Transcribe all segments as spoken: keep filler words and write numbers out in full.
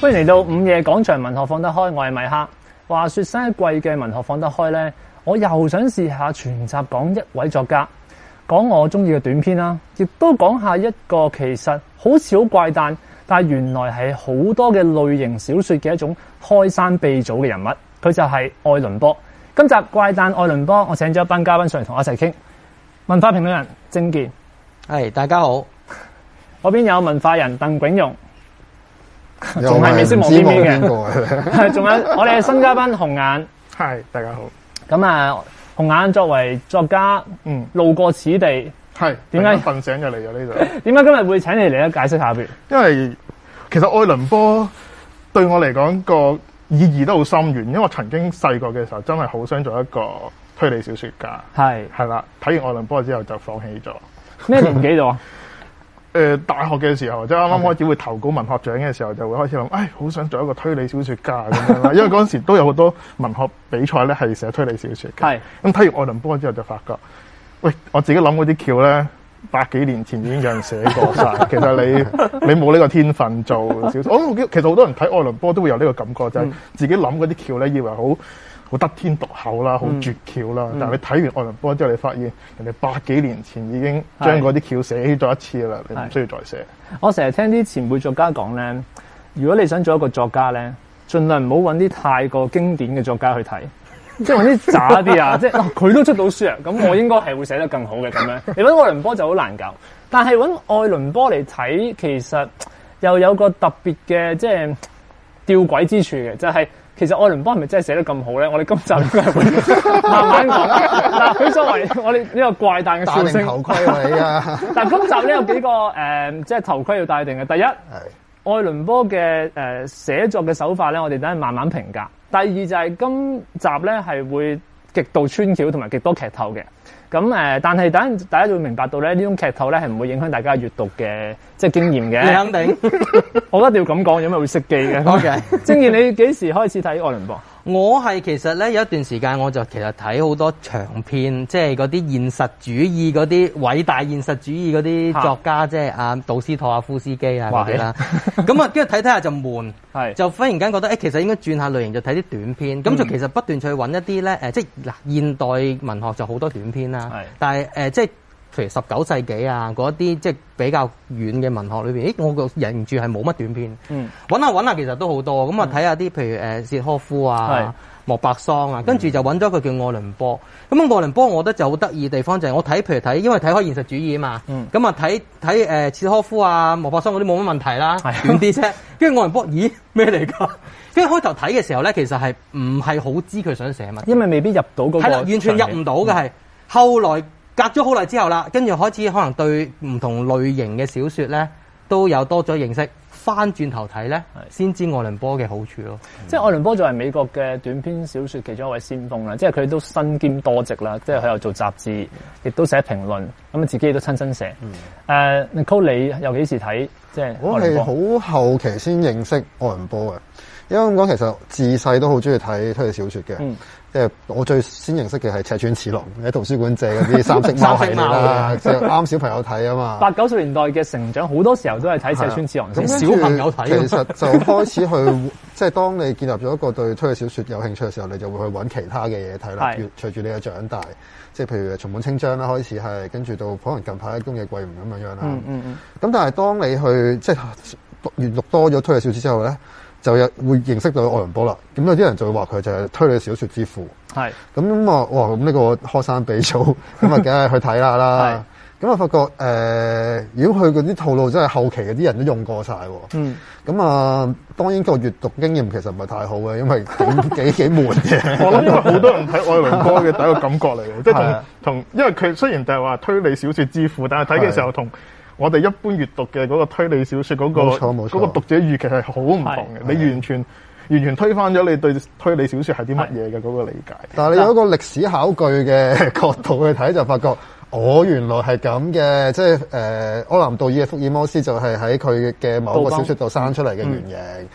歡迎嚟到午夜廣場文學放得開，我係米克。話說新一季嘅文學放得開呢，我又想試下全集講一位作家，講我中意嘅短篇啦，亦都講下一個其實好似好怪誕，但係原來係好多嘅類型小說嘅一種開山鼻祖嘅人物，佢就係愛倫坡。今集怪誕愛倫坡，我請咗一班嘉賓上嚟同我一齊傾。文化評論人政健， 係大家好。 嗰邊有文化人鄧炯庸。仲係未識望邊邊嘅，仲有我哋嘅新嘉賓紅眼， 係大家好。 咁啊，紅眼作為作家，嗯，路過此地， 係點解瞓醒就嚟咗呢度？ 點解今日會請你嚟咧？解釋下邊。 因為其實愛倫坡對我嚟講個意義都好深遠，因為我曾經細個嘅時候真係好想做一個推理小說家，係係啦。睇完愛倫坡之後就放棄咗。 咩年紀度啊？ 誒、呃，大學嘅時候，即係啱啱開始會投稿文學獎嘅時候，就會開始諗，唉，好想做一個推理小說家咁樣啦。因為嗰陣時都有好多文學比賽咧，係寫推理小說嘅。係咁睇完愛倫坡之後，就發覺，喂，我自己諗嗰啲橋咧，百幾年前已經有人寫過晒。其實你你冇呢個天分做小說。我其實好多人睇愛倫坡都會有呢個感覺，就係、是、自己諗嗰啲橋咧，以為好好得天獨厚啦，好絕橋啦、嗯。但係你睇完愛倫坡之後，你發現人哋百幾年前已經將嗰啲橋寫咗一次啦，你唔需要再寫。 我成日聽啲前輩作家講咧，如果你想做一個作家咧，盡量唔好揾啲太過經典嘅作家去睇，即係揾啲渣啲啊！即係佢都出到書啊，咁我應該係會寫得更好嘅咁樣。你揾愛倫坡就好難搞，但係揾愛倫坡嚟睇，其實又有個特別嘅即係吊詭之處嘅，就係、是。其實愛倫坡係咪真係寫得咁好咧？我哋今集應該係會慢慢講。嗱，佢作為我哋呢個怪誕嘅笑聲， 頭盔嚟啊！ 但今集咧有幾個誒、呃，即係頭盔要戴定嘅。第一，愛倫坡嘅誒寫作嘅手法咧，我哋等陣慢慢評價。第二就係今集咧係會極度穿橋同埋極多劇透嘅。咁誒、呃，但係等陣大家就會明白到咧，呢種劇透咧係唔會影響大家閱讀嘅即係經驗嘅。你肯定？我一定要咁講，有咩會熄機嘅。O K， 政健，你幾時開始睇愛倫坡？ 我係其實咧有一段時間我就其實睇好多長篇，即係嗰啲現實主義嗰啲偉大現實主義嗰啲作家，即係阿杜斯托啊、夫斯基啊嗰啲啦。咁啊，跟住睇睇下就悶，係就忽然間覺得誒、欸，其實應該轉下類型，就睇啲短篇。咁、嗯、就其實不斷去揾一啲咧誒，即係嗱現代文學就好多短篇啦，但係誒、呃、即係。譬如十九世紀啊，嗰啲即係比較遠嘅文學裏邊，誒，我個人住係冇乜短篇。嗯，揾下揾下其實都好多，咁啊睇下啲譬如誒契訶夫啊、莫泊桑啊，跟住就揾咗個叫愛倫坡。咁啊愛倫坡，我覺得就好得意嘅地方就係我睇譬如睇，因為睇開現實主義啊嘛。嗯。咁啊睇睇誒契訶夫啊、莫泊桑嗰啲冇乜問題啦，短啲啫。跟住愛倫坡，咦咩嚟㗎？跟住開頭睇嘅時候咧，其實係唔係好知佢想寫乜， 因為未必入到嗰個。係啦， 完全入唔到嘅係。後來。隔咗好耐之後啦，跟住開始可能對唔同類型嘅小說咧都有多咗認識，翻轉頭睇咧先知愛倫坡嘅好處咯。即係愛倫坡作為美國嘅短篇小說其中一位先鋒啦，即係佢都身兼多職啦，即係佢又做雜誌，亦都寫評論，咁啊自己都親身寫。誒、嗯 uh, ，Nicole 你又幾時睇？即係我係好後期先認識愛倫坡嘅，因為咁講其實自細都好中意睇推理小說嘅。嗯，即係我最先認識嘅係赤川次郎，喺圖書館借嗰啲三色貓系列啦，即係啱小朋友睇啊嘛。 八九十年代嘅成長，好多時候都係睇赤川次郎，咁小朋友睇。 其實就開始去，即係當你建立咗一個對推理小說有興趣嘅時候，你就會去揾其他嘅嘢睇啦。隨住你嘅長大，即係譬如松本清張啦，開始係跟住到可能近排宮野桂吾咁樣樣啦。嗯嗯嗯。咁但係當你去即係閱讀多咗推理小說之後咧，就有會認識到愛倫坡啦，咁有啲人就會話佢就係推理小說之父。係咁啊，哇！咁呢個開山鼻祖，咁啊，梗係去睇下啦。咁啊，發覺誒、呃，如果佢嗰啲套路真係後期嗰啲人都用過晒。嗯。咁啊，當然個閱讀經驗其實唔係太好嘅，因為幾幾幾悶嘅。 我諗因為好多人睇愛倫坡嘅第一個感覺嚟嘅，即係同同，因為佢雖然就係話推理小說之父，但係睇嘅時候同我哋一般閱讀嘅嗰個推理小說嗰、嗰個嗰、嗰個讀者預期係好唔同嘅，你完全完全推翻咗你對推理小說係啲乜嘢嘅嗰個理解。 但係你有一個歷史考據嘅角度去睇，就發覺哦，原來係咁嘅，即係誒、呃、柯南道爾嘅福爾摩斯就係喺佢嘅某一個小說度生出嚟嘅原型。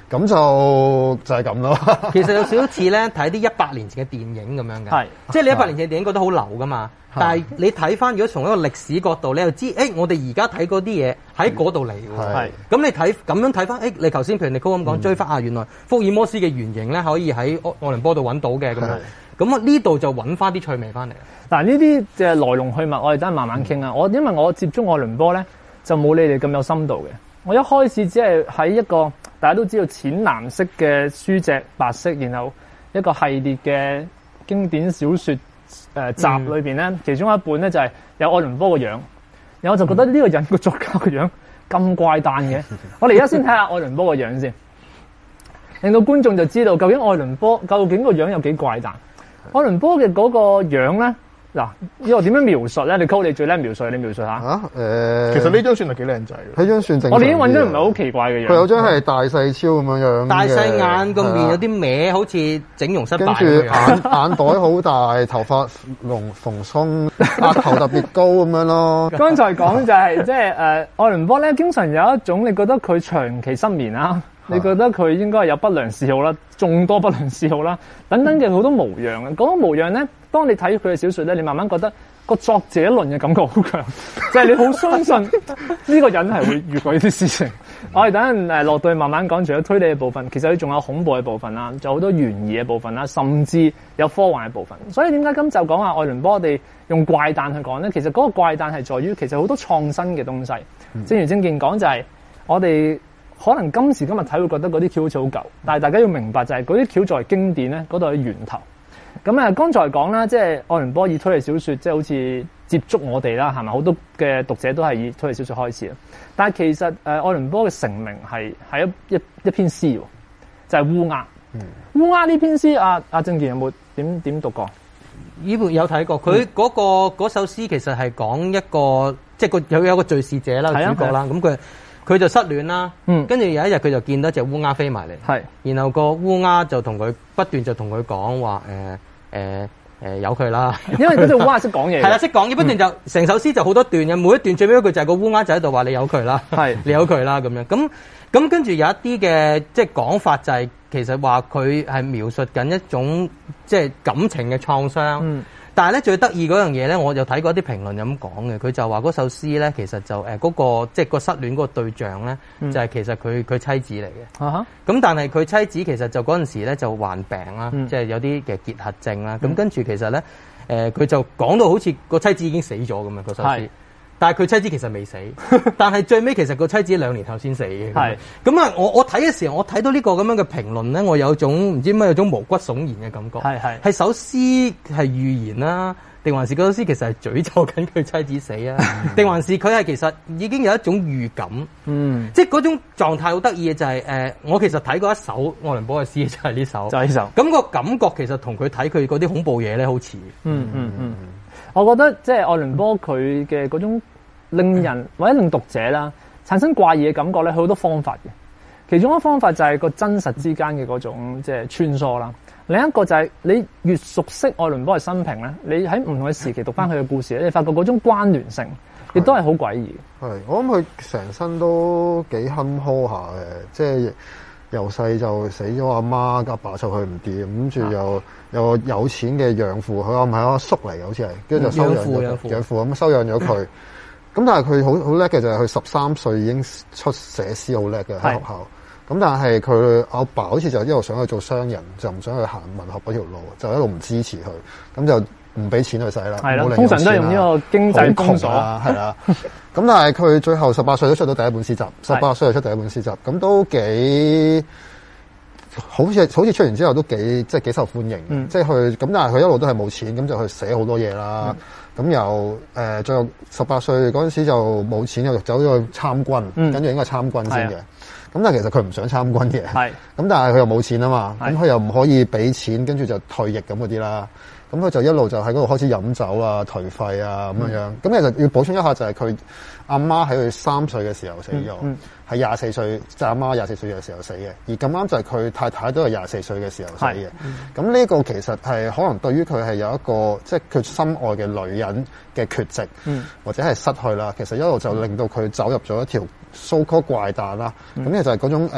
咁就就係咁咯。 其實有少少似咧睇啲一百年前嘅電影咁樣嘅，係即係你一百年前嘅電影覺得好流噶嘛。但係你睇翻，如果從一個歷史角度，你又知，誒、欸，我哋而家睇嗰啲嘢喺嗰度嚟喎。係，咁你睇咁樣睇翻，誒、欸，你頭先譬如你高咁講，追翻啊，原來福爾摩斯嘅原型咧可以喺愛倫坡度揾到嘅咁樣。咁啊呢度就揾翻啲趣味翻嚟。嗱，呢啲嘅來龍去脈，我哋等陣慢慢傾啊。我因為我接觸愛倫坡咧，就冇你哋咁有深度嘅。我一開始只係喺一個大家都知道淺藍色嘅書脊，白色，然後一個系列嘅經典小說。誒、呃、集裏邊咧，其中一本咧就係、是、有愛倫坡個樣，然後我就覺得呢個人個作家個樣咁怪誕嘅。我哋而家先睇下愛倫坡個樣先，令到觀眾就知道究竟愛倫坡究竟個樣有幾怪誕。愛倫坡嘅嗰個樣咧。嗱，呢個點樣描述咧？你溝你最叻描述，你描述下。啊，誒、呃， 其實呢張算係幾靚仔嘅。呢張算正常。我哋已經揾咗唔係好奇怪嘅樣。 佢有張係大細超咁樣樣。大細眼個面有啲歪，好似整容失敗。跟住眼眼袋好大，頭髮龍蓬鬆，額頭特別高咁樣咯。 剛才講就係即係誒，愛倫坡咧，經常有一種你覺得佢長期失眠啦。你覺得佢應該係有不良嗜好啦，眾多不良嗜好啦，等等嘅好多模樣嘅。嗰個模樣咧，當你睇佢嘅小說咧，你慢慢覺得個作者論嘅感覺好強，就係你好相信呢個人係會遇過呢啲事情。我哋等陣誒落到去慢慢講，除咗推理嘅部分，其實佢仲有恐怖嘅部分啦，仲有好多懸疑嘅部分啦，甚至有科幻嘅部分。所以點解今集講下愛倫坡，我哋用怪誕去講咧？其實嗰個怪誕係在於其實好多創新嘅東西。嗯、正如正健講就係、是、我哋。可能今時今日睇會覺得嗰啲橋好似好舊，但係大家要明白就係嗰啲橋作為經典咧，嗰度係源頭。咁啊，剛才講啦，即係愛倫坡以推理小說，即係好似接觸我哋啦，係咪？好多嘅讀者都係以推理小說開始啦。但係其實誒，愛倫坡嘅成名係係一一一篇詩，就係烏鴉。烏鴉呢篇詩，阿阿正健有冇點點讀過？ 呢本有睇過，佢嗰、那個嗰、嗯、首詩其實係講一個即係個有有個敘事者啦，主角啦，咁佢。佢就失戀啦，嗯，跟住有一日佢就見到隻烏鴉飛埋嚟，係，然後個烏鴉就同佢不斷就同佢講話，誒誒誒由佢啦， 因為嗰隻烏鴉識講嘢，係啦，識講嘢，不斷就成、嗯、首詩就好多段嘅，每一段最尾一句就係個烏鴉就喺度話你由佢啦，係，你由佢啦咁樣，咁咁跟住有一啲嘅即係講法就係、是、其實話佢係描述緊一種即係感情嘅創傷。嗯但係咧最得意嗰樣嘢咧，我就睇過啲評論咁講嘅，佢就話嗰首詩咧其實就誒嗰、呃那個即係個失戀嗰個對象咧，嗯、就係其實佢佢妻子嚟嘅。啊哈！咁但係佢妻子其實就嗰陣時咧就患病啦，嗯、即係有啲嘅結核症啦。咁、嗯、跟住其實咧誒佢就講到好似個妻子已經死咗咁樣嗰首詩。但係佢妻子其實未死，但係最尾其實個妻子兩年後先死嘅。係咁啊！我我睇嘅時候，我睇到呢個咁樣嘅評論咧，我有種唔知咩有種毛骨悚然嘅感覺。係係係首詩係預言啦，定還是嗰首詩其實係詛咒緊佢妻子死啊？定還是佢係其實已經有一種預感？嗯，即係嗰種狀態好得意嘅就係、是、誒、呃，我其實睇過一首愛倫坡嘅詩，就係、是、呢首，就係呢首。咁、那個感覺其實同佢睇佢嗰啲恐怖嘢咧好似。嗯嗯嗯。 我覺得即係愛倫坡佢嘅嗰種令人或者令讀者啦產生怪異嘅感覺咧，佢好多方法嘅。其中一個方法就係個真實之間嘅嗰種即係穿梭啦。另一個就係你越熟悉愛倫坡嘅生平咧，你喺唔同嘅時期讀翻佢嘅故事咧，你發覺嗰種關聯性亦都係好詭異。 係，我諗佢成身都幾坎坷下嘅，即係。由細就死咗阿媽，阿爸湊佢唔掂，跟住又有個有錢嘅養父，佢話唔係阿叔嚟嘅，好似係，跟住就收養咗養父咁收養咗佢。咁但係佢好好叻嘅就係佢十三歲已經出寫詩好叻嘅喺學校。咁但係佢阿爸好似就一路想去做商人，就唔想去行文學嗰條路，就一路唔支持佢，咁就唔俾錢去使啦。係啦， 通常都係用呢個經濟封鎖啊，係啦。咁但係佢最後十八歲都出到第一本詩集，十八歲就出第一本詩集，咁都幾好似好似出完之後都幾即係幾受歡迎。嗯、即係佢咁，但係佢一路都係冇錢，咁就去寫好多嘢啦。咁、嗯、又誒，最後十八歲嗰陣時就冇錢，又走咗去參軍，跟住、嗯、應該係參軍先嘅。咁但係其實佢唔想參軍嘅。係。咁但係佢又冇錢啊嘛，咁佢又唔可以俾錢，跟住就退役咁嗰啲啦。咁佢就一路就喺嗰度開始飲酒啊、頹廢啊咁樣樣。咁、嗯、其實要補充一下就係佢阿媽喺佢三歲嘅時候死咗，係廿四歲，即係阿媽廿四歲嘅時候死嘅。而咁啱就係佢太太都係廿四歲嘅時候死嘅。咁呢、嗯、個其實係可能對於佢係有一個即係佢心愛嘅女人嘅缺席，嗯、或者係失去啦。其實一路就令到佢走入咗一條 so called 怪誕啦。咁其實就係嗰種誒。呃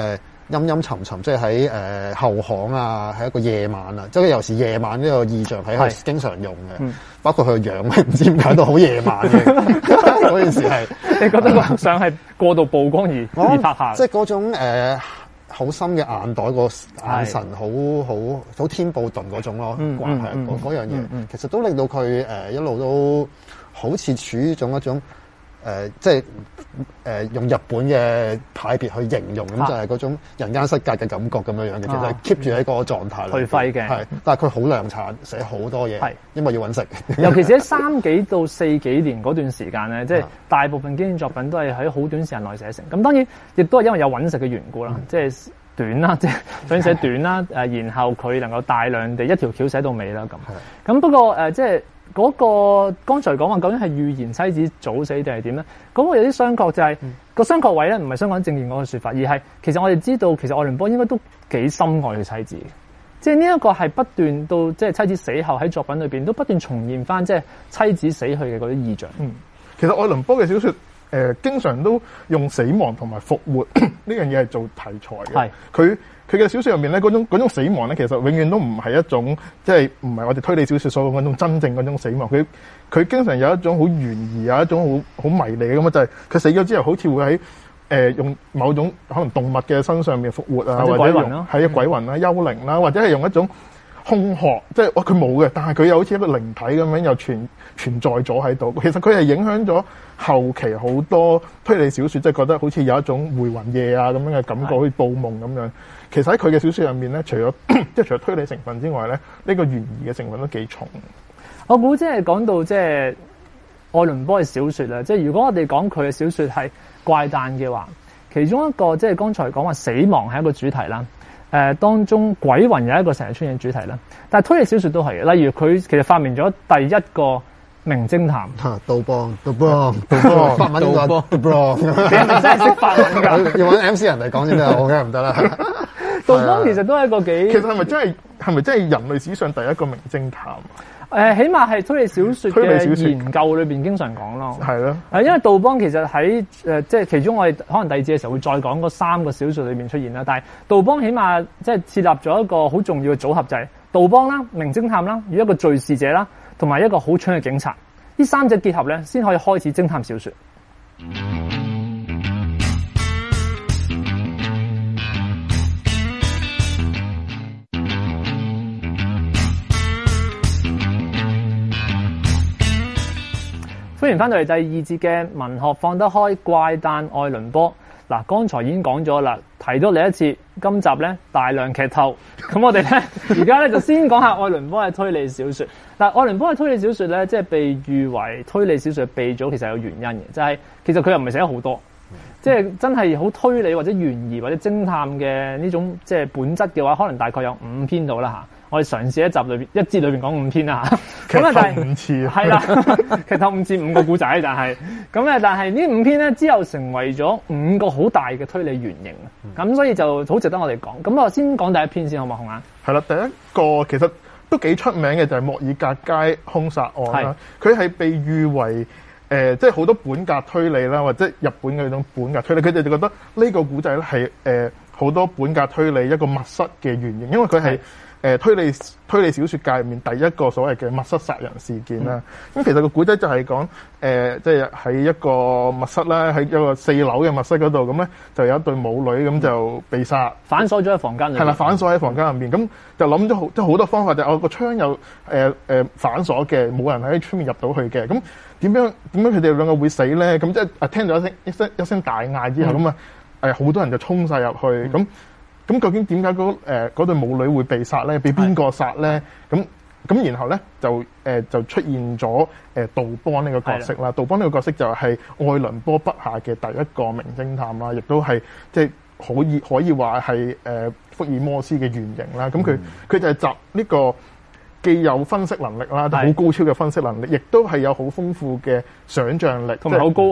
陰陰沉沉，即係喺誒後巷啊，喺一個夜晚啊，即係有時夜晚呢個意象係佢經常用嘅，嗯、包括佢個樣唔知點解都好夜晚嘅嗰件事係。 你覺得個相係過度曝光而而拍下？ 即係嗰種誒好、呃、深嘅眼袋個眼神，好好好天布頓嗰種咯，關係嗰嗰樣嘢，嗯嗯、其實都令到佢誒、呃、一路都好似處於一種一種。誒、呃，即係誒、呃、用日本嘅派別去形容，咁、啊、就係嗰種人間失格嘅感覺咁樣樣嘅，其實 keep 住喺個狀態裏。頹廢嘅，係，但係佢好量產，寫好多嘢，係，因為要揾食。 尤其是喺三幾到四幾年嗰段時間咧，即係大部分經典作品都係喺好短時間內寫成。咁當然亦都係因為有揾食嘅緣故啦，嗯、即係短啦，即係想寫短啦，誒，然後佢能夠大量地一條橋寫到尾啦，咁。咁不過誒、呃，即係。嗰、那個剛才講話究竟係預言妻子早死定係點咧？嗰、那個有啲商榷就係、是嗯、個商榷位咧，唔係香港正義嗰個説法，而係其實我哋知道其實愛倫坡應該都幾深愛佢妻子嘅，即係呢一個係不斷到即係妻子死後喺作品裏邊都不斷重現翻即係妻子死去嘅嗰啲意象。 嗯，其實愛倫坡嘅小説誒、呃、經常都用死亡同埋復活呢樣嘢係做題材嘅。係佢。佢嘅小説入面咧，嗰種嗰種死亡咧，其實永遠都唔係一種，即係唔係我哋推理小説所講嗰種真正嗰種死亡。佢佢經常有一種好懸疑，有一種好好迷離嘅咁啊，就係、是、佢死咗之後，好似會喺誒、呃、用某種可能動物嘅身上面復活啊，或者用係鬼魂啦、幽靈啦，或者係用一種空殼，即係哇佢冇嘅，但係佢又好似一個靈體咁樣又存存在咗喺度。其實佢係影響咗後期好多推理小説，即係覺得好似有一種回魂夜啊咁樣嘅感覺，好似報夢咁樣。其實喺佢嘅小説入面咧，除咗即係除咗推理成分之外咧，呢、這個懸疑嘅成分都幾重。 我估即係講到即係愛倫坡嘅小説啦，即係如果我哋講佢嘅小説係怪誕嘅話，其中一個即係剛才講話死亡係一個主題啦。誒、呃，當中鬼魂有一個成日出現嘅主題啦。但係推理小説都係嘅，例如佢其實發明咗第一個名偵探嚇，杜邦，杜邦，杜邦，法文㗎，杜邦，你係咪真係識法文㗎？ 要揾 M C 人嚟講先得，我梗係唔得啦。 杜邦其實都係一個幾， 其實係咪真係係咪真係人類史上第一個名偵探？ 誒、呃，起碼係推理小説嘅研究裏邊經常講咯。係咯。誒，因為杜邦其實喺誒、呃，即係其中我哋可能第二節嘅時候會再講嗰三個小説裏邊出現啦。但係杜邦起碼即係設立咗一個好重要嘅組合，就係、是、杜邦啦、名偵探啦，與一個敘事者啦，同埋一個好蠢嘅警察。呢三者結合咧，先可以開始偵探小説。歡迎翻到嚟第二節嘅文學放得開怪誕愛倫坡。嗱，剛才已經講咗啦，提咗你一次，今集咧大量劇透。咁我哋咧而家咧就先講下愛倫坡嘅推理小説。但愛倫坡嘅推理小説咧，即係被譽為推理小説嘅鼻祖，其實有原因嘅，就係、是、其實佢又唔係寫咗好多，即係真係好推理或者懸疑或者偵探嘅呢種即係本質嘅話，可能大概有五篇到啦嚇。我哋嘗試一集裏邊一節裏邊講五篇啦嚇，咁啊但係五次係啦，劇透五次五個故仔，但係咁咧，但係呢五篇咧之後成為咗五個好大嘅推理原型啊，咁、嗯、所以就好值得我哋講。咁我先講第一篇先好嘛，紅眼？ 係啦，第一個其實都幾出名嘅就係莫爾格街兇殺案啦，佢係被譽為誒即係好多本格推理啦，或者日本嘅嗰種本格推理，佢哋就覺得呢個古仔咧係誒好多本格推理一個密室嘅原型，因為佢係。誒、呃、推理推理小説界入面第一個所謂嘅密室殺人事件啦，咁、嗯、其實個古仔就係講誒，即係喺一個密室啦，喺一個四樓嘅密室嗰度，咁咧就有一對母女咁就被殺， 反鎖咗喺房間裏面。係啦，反鎖喺房間入面，咁就諗咗好即係好多方法，就係、我個窗有誒誒、呃呃、反鎖嘅，冇人喺出面入到去嘅，咁點樣點樣佢哋兩個會死咧？咁即係啊聽到一聲一聲一聲大嗌之後，咁啊誒好多人就衝晒入去，咁、嗯。咁究竟點解嗰誒嗰對母女會被殺咧？被邊個殺咧？咁咁然後咧就誒、呃、就出現咗誒杜邦呢個角色啦。杜邦呢個角色就係愛倫坡筆下嘅第一個名偵探啦，亦都係即係可以可以話係誒福爾摩斯嘅原型啦。咁佢佢就係集呢個既有分析能力啦，好高超嘅分析能力，亦都係有好豐富嘅想像力， 同埋好高傲啦。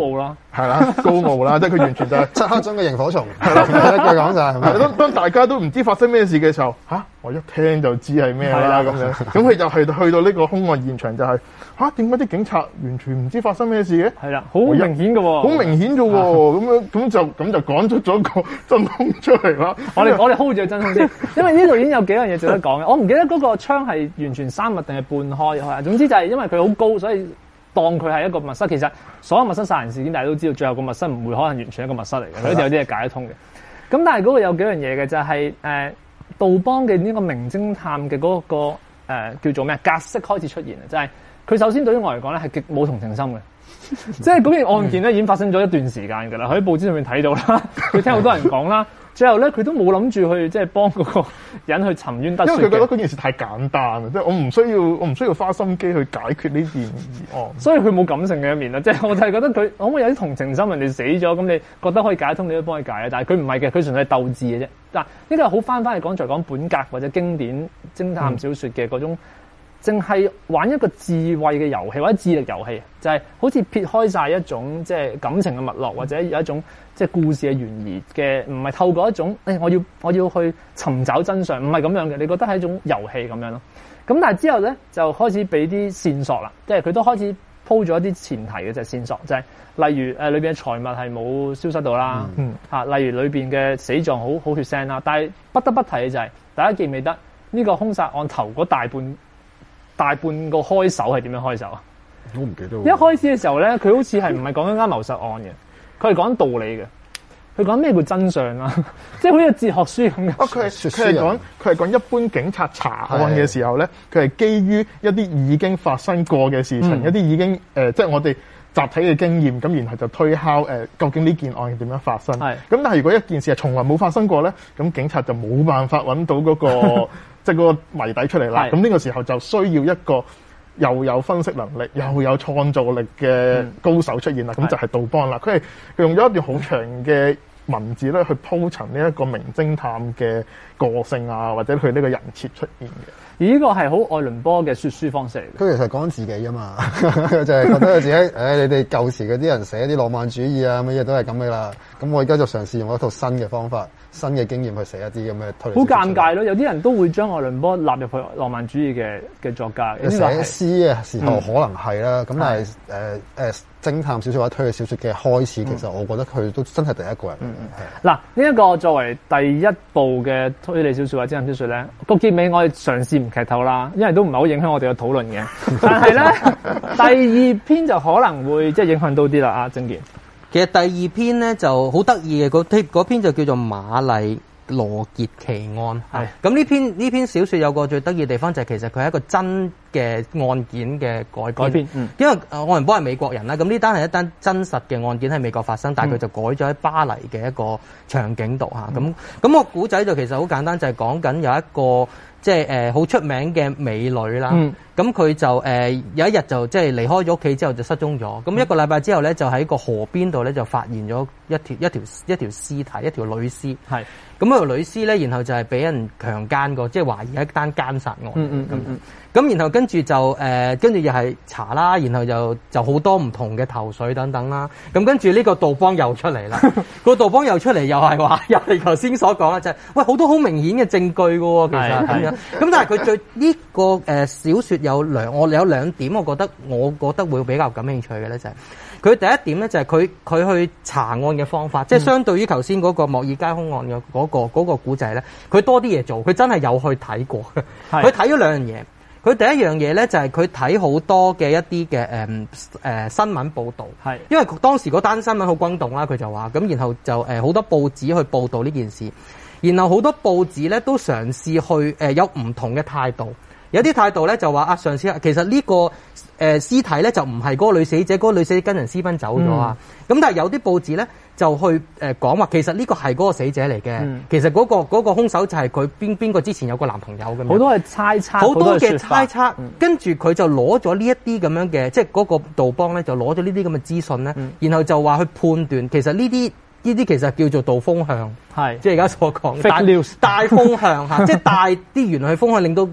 係啦，高傲啦，即係佢完全就係漆黑中嘅螢火蟲，係啦，一句講晒係咪？ 當當大家都唔知發生咩事嘅時候，嚇、啊、我一聽就知係咩啦咁樣。咁佢就係去到呢個兇案現場就係嚇點解啲警察完全唔知發生咩事嘅？ 係啦，好明顯嘅喎， 好明顯嘅喎，咁樣咁就咁就講出咗個真兇出嚟啦。 我哋我哋 hold 住個真兇先，因為呢度已經有幾樣嘢值得講嘅。我唔記得嗰個窗係完全三密定係半開開啊。總之就係因為佢好高，所以當佢係一個密室。其實所有密室殺人事件，大家都知道，最後個密室唔會可能完全一個密室嚟嘅，佢一定有啲嘢解得通嘅。咁但係嗰個有幾樣嘢嘅，就係、是、誒、呃、杜邦嘅呢個名偵探嘅嗰、那個誒、呃、叫做咩格式開始出現啊，就係、是、佢首先對於我嚟講咧係極冇同情心嘅，即係嗰件案件咧已經發生咗一段時間㗎啦，佢喺報紙上面睇到啦，佢聽好多人講啦。最後咧，佢都冇諗住去即係幫嗰個人去沉冤得雪嘅， 因為佢覺得嗰件事太簡單啦，即係我唔需要，我唔需要花心機去解決呢件案， 所以佢冇感性嘅一面啦。即係我就係覺得佢可唔可以有啲同情心？人哋死咗，咁你覺得可以解通，你都幫佢解啊。但係佢唔係嘅，佢純粹係鬥智嘅啫。嗱，呢個好翻翻嚟講，再講本格或者經典偵探小說嘅嗰種。淨係玩一個智慧嘅遊戲或者智力遊戲，就係、是、好似撇開晒一種即係感情嘅脈絡，或者有一種即係故事嘅懸疑嘅，唔係透過一種誒、哎、我要我要去尋找真相，唔係咁樣嘅。你覺得係一種遊戲咁樣咯。咁但係之後咧就開始俾啲線索啦，即係佢都開始鋪咗一啲前提嘅就係線索，就係、是、例如誒裏邊嘅財物係冇消失到啦，嚇、嗯啊，例如裏邊嘅死狀好好血腥啦。但係不得不提嘅就係、是、大家記唔記得呢個兇殺案頭嗰大半？大半個開手係點樣開手啊？ 我唔記得。 一開始嘅時候咧，佢好似係唔係講緊間謀殺案嘅，佢係講道理嘅。佢講咩叫真相啊？即係好似哲學書咁嘅。 哦，佢係佢係講佢係講一般警察查案嘅時候咧，佢係基於一啲已經發生過嘅事情，嗯、一啲已經誒、呃，即係我哋集體嘅經驗，咁然後就推敲誒、呃，究竟呢件案係點樣發生？係。咁但係如果一件事係從來冇發生過咧，咁警察就冇辦法揾到嗰、那個。即係嗰個謎底出嚟啦，咁呢個時候就需要一個又有分析能力又有創造力嘅高手出現啦，咁、嗯、就係杜邦啦。佢係佢用咗一段好長嘅文字咧去鋪陳呢一個名偵探嘅個性啊，或者佢呢個人設出現嘅。 而呢個係好愛倫坡嘅說書方式嚟嘅。 佢其實講自己啊嘛，就係覺得佢自己，誒、哎，你哋舊時嗰啲人寫啲浪漫主義啊，乜嘢都係咁嘅啦。咁我而家就嘗試用一套新嘅方法。新嘅經驗去寫一啲咁嘅推理，好尷尬咯！有啲人都會將愛倫坡納入去浪漫主義嘅嘅作家。 寫詩嘅時候可能係啦，咁、嗯、但係誒誒偵探小說或者推理小說嘅開始，嗯、其實我覺得佢都真係第一個人。 嗯嗯，嗱，呢一個作為第一部嘅推理小說或者偵探小說咧，個結尾我哋嘗試唔劇透啦，因為都唔係好影響我哋嘅討論嘅。但係咧，第二篇就可能會即係影響到啲啦。啊，正傑。 其實第二篇咧就好得意嘅，嗰篇就叫做瑪麗羅傑奇案。係咁呢篇呢篇小說有個最得意嘅地方就係其實佢係一個真嘅案件嘅改編。改編，嗯，因為愛倫坡係美國人啦，咁呢單係一單真實嘅案件喺美國發生，但係佢就改咗喺巴黎嘅一個場景度吓。咁咁個古仔就其實好簡單，就係講緊有一個即係誒好出名嘅美女啦。嗯咁佢就誒、呃、有一日就即係離開咗屋企之後就失蹤咗。咁一個禮拜之後咧，就喺個河邊度咧就發現咗一條一條一條屍體，一條女屍。係咁嗰條女屍咧，然後就係俾人強姦過，即係懷疑係一單姦殺案。嗯嗯嗯嗯。咁然後跟住就誒，跟住又係查啦，然後就就好多唔同嘅頭緒等等啦。咁跟住呢個杜邦又出嚟啦，個杜邦又出嚟又係話，又係頭先所講啦，就係、是、喂好多好明顯嘅證據㗎喎，其實咁樣。咁但係佢最呢、這個誒、呃、小説有兩，我有兩點，我覺得我覺得會比較感興趣嘅咧，就係、是、佢第一點咧，就係佢佢去查案嘅方法，嗯、即係相對於頭先嗰個莫爾街兇案嘅嗰、那個嗰、那個古仔咧，佢多啲嘢做，佢真係有去睇過，佢睇咗兩樣嘢。佢第一樣嘢咧就係佢睇好多嘅一啲嘅誒誒新聞報導，係因為當時嗰單新聞好轟動啦，佢就話咁，然後就誒好、呃、多報紙去報導呢件事，然後好多報紙咧都嘗試去誒、呃、有唔同嘅態度。有啲態度咧就話啊，上次其實呢、這個誒、呃、屍體咧就唔係嗰個女死者，嗰、那個女死者跟人私奔走咗啊。咁、嗯、但係有啲報紙咧就去誒講話，其實呢個係嗰個死者嚟嘅、嗯。其實嗰、那個嗰、那個兇手就係佢邊邊個之前有個男朋友咁樣。好多係猜測，好多嘅猜測。跟住佢就攞咗呢一啲咁樣嘅，即係嗰個杜邦咧就攞咗呢啲咁嘅資訊咧、嗯，然後就話去判斷，其實呢啲呢啲其實叫做導風向，係即係而家所講大大風向嚇，即係大啲原來係風向令到啲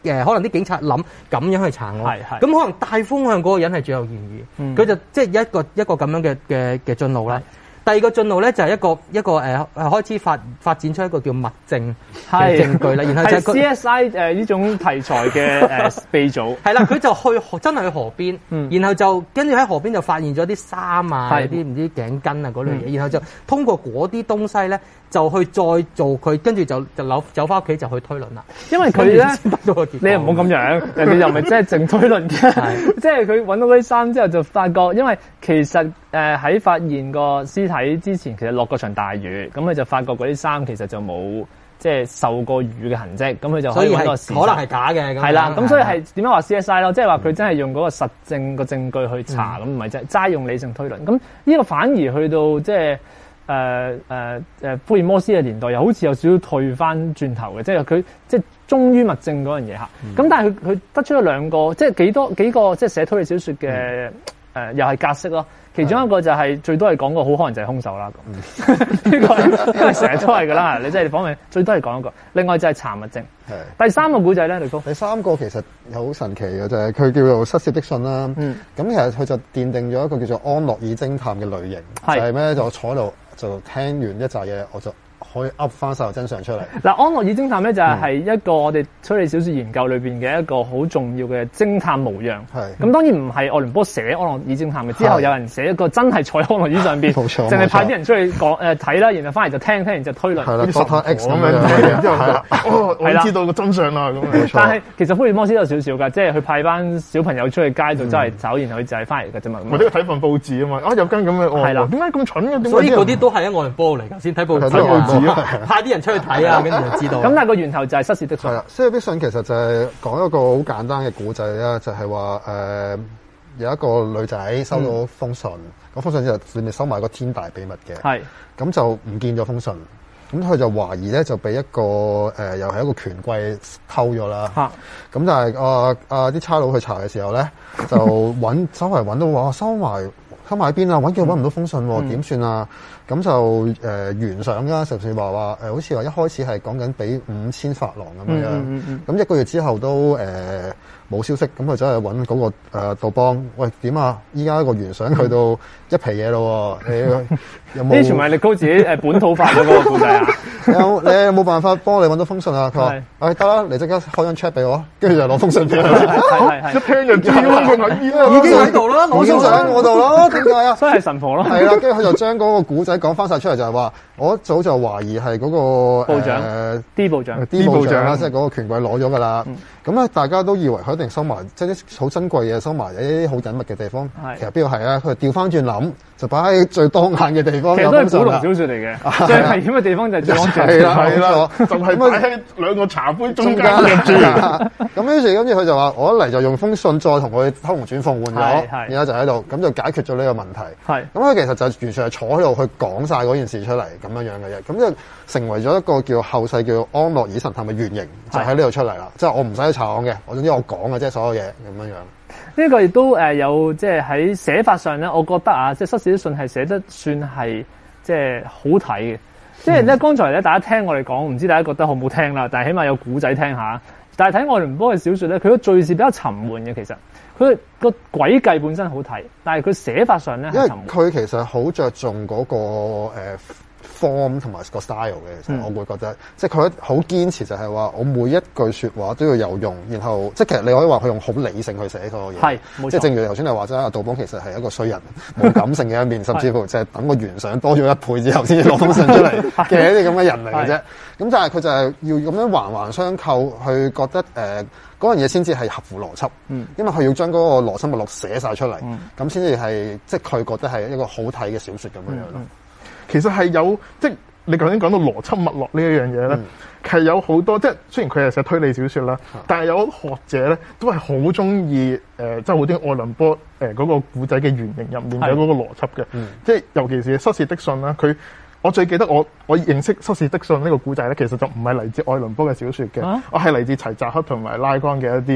誒可能啲警察諗咁樣去查案，咁可能大風向嗰個人係最有嫌疑，佢、嗯、就即係一個一個咁樣嘅嘅嘅進路啦。第二個進路咧就係、是、一個一個誒誒、呃、開始發發展出一個叫物證嘅證據啦，然後就係 C S I 誒、呃、呢種題材嘅誒鼻祖， 係啦，佢就去真係去河邊，嗯、然後就跟住喺河邊就發現咗啲衫啊，啲唔知頸巾啊嗰類嘢，嗯、然後就通過嗰啲東西咧就去再做佢，跟住就就扭走翻屋企就去推論啦。 因為佢咧，你又唔好咁樣，人哋又唔係真係淨推論嘅，即係佢揾到嗰啲衫之後就發覺，因為其實誒喺、呃、發現個屍體之前，其實落過場大雨，咁佢就發覺嗰啲衫其實就冇即係受過雨嘅痕跡，咁佢就可以揾個事實， 可能係假嘅。 係啦，咁所以係點樣話 C S I 咯？即係話佢真係用嗰個實證個證據去查，咁唔係真係齋用理性推論。咁呢個反而去到即係。誒誒誒福爾摩斯嘅年代又好似有少少退翻轉頭嘅，即係佢即係忠於物證嗰樣嘢嚇。咁、嗯、但係佢佢得出咗兩個，即係幾多幾個即係寫推理小說嘅誒、嗯呃，又係格式咯。其中一個就係、是、最多係講個好可能就係兇手啦。咁呢、嗯、個因為成日都係㗎啦，你即係訪問最多係講一個。另外就係查物證。第三個古仔咧，李高。 第三個其實好神奇嘅就係、是、佢叫做失竊的信啦。咁、嗯、其實佢就奠定咗一個叫做安樂椅偵探嘅類型，就係、是、咩就坐喺度。就聽完一紮嘢，我就可以噏翻晒個真相出嚟。嗱，安樂椅偵探咧就係一個我哋推理小說研究裏邊嘅一個好重要嘅偵探模樣。係咁，當然唔係愛倫坡寫安樂椅偵探嘅，之後有人寫一個真係坐喺安樂椅上邊，冇錯，淨係派啲人出去講誒睇啦，然後翻嚟就聽，聽完就推論。係啦 ，Doctor X 咁樣，之後就哦，我知道個真相啦咁樣。 但係其實福爾摩斯都有少少㗎，即係佢派班小朋友出去街度周圍走，然後佢就係翻嚟㗎啫嘛。 我都要睇份報紙啊嘛，啊有間咁嘅係啦，點解咁蠢嘅？ 所以嗰啲都係喺愛倫坡嚟㗎，先睇報睇報紙啊，派啲人出去睇啊，跟住就知道。咁但係個源頭就係失竊的信。係啦， 失竊的信其實就係講一個好簡單嘅古仔啦，就係話誒有一個女仔收到封信，咁、嗯、封信之後裏面收埋個天大秘密嘅，係咁就唔見咗封信，咁佢就懷疑咧就俾一個誒、呃、又係一個權貴偷咗啦，咁、啊、但係啊啊啲差佬去查嘅時候咧，就揾周圍揾到話收埋。收埋喺邊啊？揾極揾唔到封信喎，點、嗯、算啊？咁就誒懸賞啦，甚至話話誒，好似話一開始係講緊俾五千法郎咁樣，咁、嗯嗯嗯、一個月之後都誒冇、呃、消息，咁佢走去揾嗰個誒杜邦，喂點啊？依家個懸賞去到一皮嘢咯，你有冇？呢全係力高自己誒本土化嗰個故仔啊！你有你有冇辦法幫我哋揾到封信啊？佢話：誒得啦，你即刻開張 check 俾我，跟住就攞封信俾佢。 一聽就知啦， 已經喺度啦， 攞封信喺我度咯。點解啊？ 所以係神婆咯。係啦， 跟住佢就將嗰個古仔講翻晒出嚟，就係話我一早就懷疑係嗰個部長、呃、D 部長 D 部長啦，即係嗰個權貴攞咗㗎啦。咁、嗯、咧大家都以為佢一定收埋，即係啲好珍貴嘢收埋喺啲好隱密嘅地方。其實邊度係啊？佢調翻轉諗，就擺喺最當眼嘅地方。 其實都係古龍小説嚟嘅，最危險嘅地方就係最安全。 係啦，係啦，就係擺喺兩個茶杯中間入住。 咁於是跟住佢就話：我一嚟就用封信再同佢偷龍轉鳳換咗，然後就喺度，咁就解決咗呢個問題。係咁佢其實就完全係坐喺度去講晒嗰件事出嚟咁樣樣嘅嘢，咁就成為咗一個叫後世叫安樂椅神探嘅原型，就喺呢度出嚟啦。即係我唔使去查案嘅，我總之我講嘅即係所有嘢咁樣樣。 呢個亦都誒有即係喺寫法上咧，我覺得啊，即係失竊的信係寫得算係即係好睇嘅。即係咧，剛才咧大家聽我哋講，唔知大家覺得好唔好聽啦？但係起碼有古仔聽下。但係睇愛倫坡嘅小説咧，佢個敘事比較沉悶嘅，其實佢個詭計本身好睇，但係佢寫法上咧係沉悶。因為佢其實好着重嗰、那個、呃 form 同埋個 style 嘅，其實我會覺得，嗯、即係佢好堅持就係話，我每一句説話都要有用，然後即係其實你可以話佢用好理性去寫所有嘢，係冇錯，即係正如頭先你話齋，阿杜邦其實係一個衰人，冇感性嘅一面，甚至乎就係等個懸賞多咗一倍之後先至攞封信出嚟嘅一啲咁嘅人嚟嘅啫。咁但係佢就係要咁樣環環相扣，去覺得誒嗰樣嘢先至係合乎邏輯，嗯、因為佢要將嗰個邏輯脈絡寫晒出嚟，咁先至係即係佢覺得係一個好睇嘅小説咁樣樣咯。 其實係有，即係你頭先講到邏輯脈絡呢一樣嘢咧，係、嗯、有好多，即係雖然佢係寫推理小説啦，嗯、但係有學者咧都係好中意誒，即係好啲愛倫坡誒嗰個古仔嘅原型入面有嗰個邏輯嘅，嗯、即係尤其是失竊的信啦，佢我最記得我我認識失竊的信呢個古仔咧，其實就唔係嚟自愛倫坡嘅小説嘅，啊、我係嚟自齊澤克同埋拉岡嘅一啲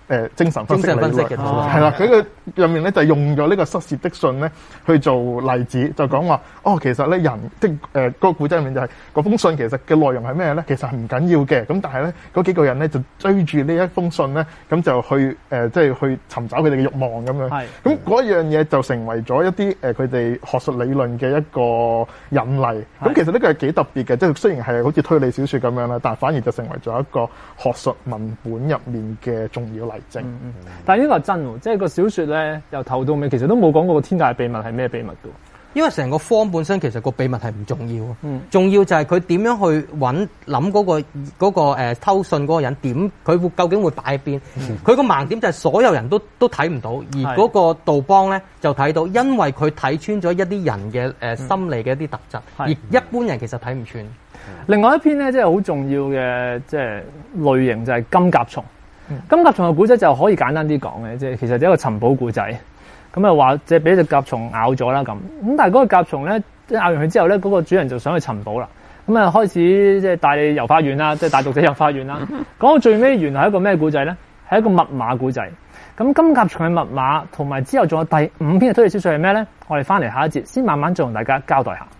誒精神分析理論， 嘅係啦，佢個入面咧就用咗呢個失竊的信咧去做例子，就講話哦，其實咧人即係誒嗰個古仔入面就係、是、嗰封信其實嘅內容係咩咧？其實係唔緊要嘅，咁但係咧嗰幾個人咧就追住呢一封信咧，咁就去誒、呃、即係去尋找佢哋嘅慾望咁樣。係，咁嗰樣嘢就成為咗一啲誒佢哋學術理論嘅一個引例。咁其實呢個係幾特別嘅，即係雖然係好似推理小說咁樣啦，但係反而就成為咗一個學術文本入面嘅重要例證。 嗯嗯、但係呢個係真喎，即係個小說咧由頭到尾其實都冇講過個天界秘密係咩秘密㗎。 因為成個方本身其實個秘密係唔重要，嗯，重要就係佢點樣去揾諗嗰個嗰、嗰個、呃、偷信嗰個人點，佢會究竟會擺喺邊？佢個、嗯、盲點就係所有人都都睇唔到，而嗰個杜邦咧就睇到，因為佢睇穿咗一啲人嘅誒、呃、心理嘅一啲特質，嗯、而一般人其實睇唔穿。 另外一篇咧，即係好重要嘅，即係類型就係金甲蟲。嗯、金甲蟲嘅古仔就可以簡單啲講嘅，即係其實就一個尋寶古仔。咁啊話即係俾隻甲蟲咬咗啦咁，咁但係嗰個甲蟲咧，即係咬完佢之後咧，嗰、嗰個主人就想去尋寶啦。咁啊開始即係帶你遊花園啦，即係帶讀者遊花園啦。講到最尾，原來係一個咩古仔咧？係一個密碼古仔。咁金甲蟲嘅密碼同埋之後仲有第五篇嘅推理小說係咩咧？我哋翻嚟下一節先慢慢再同大家交代下。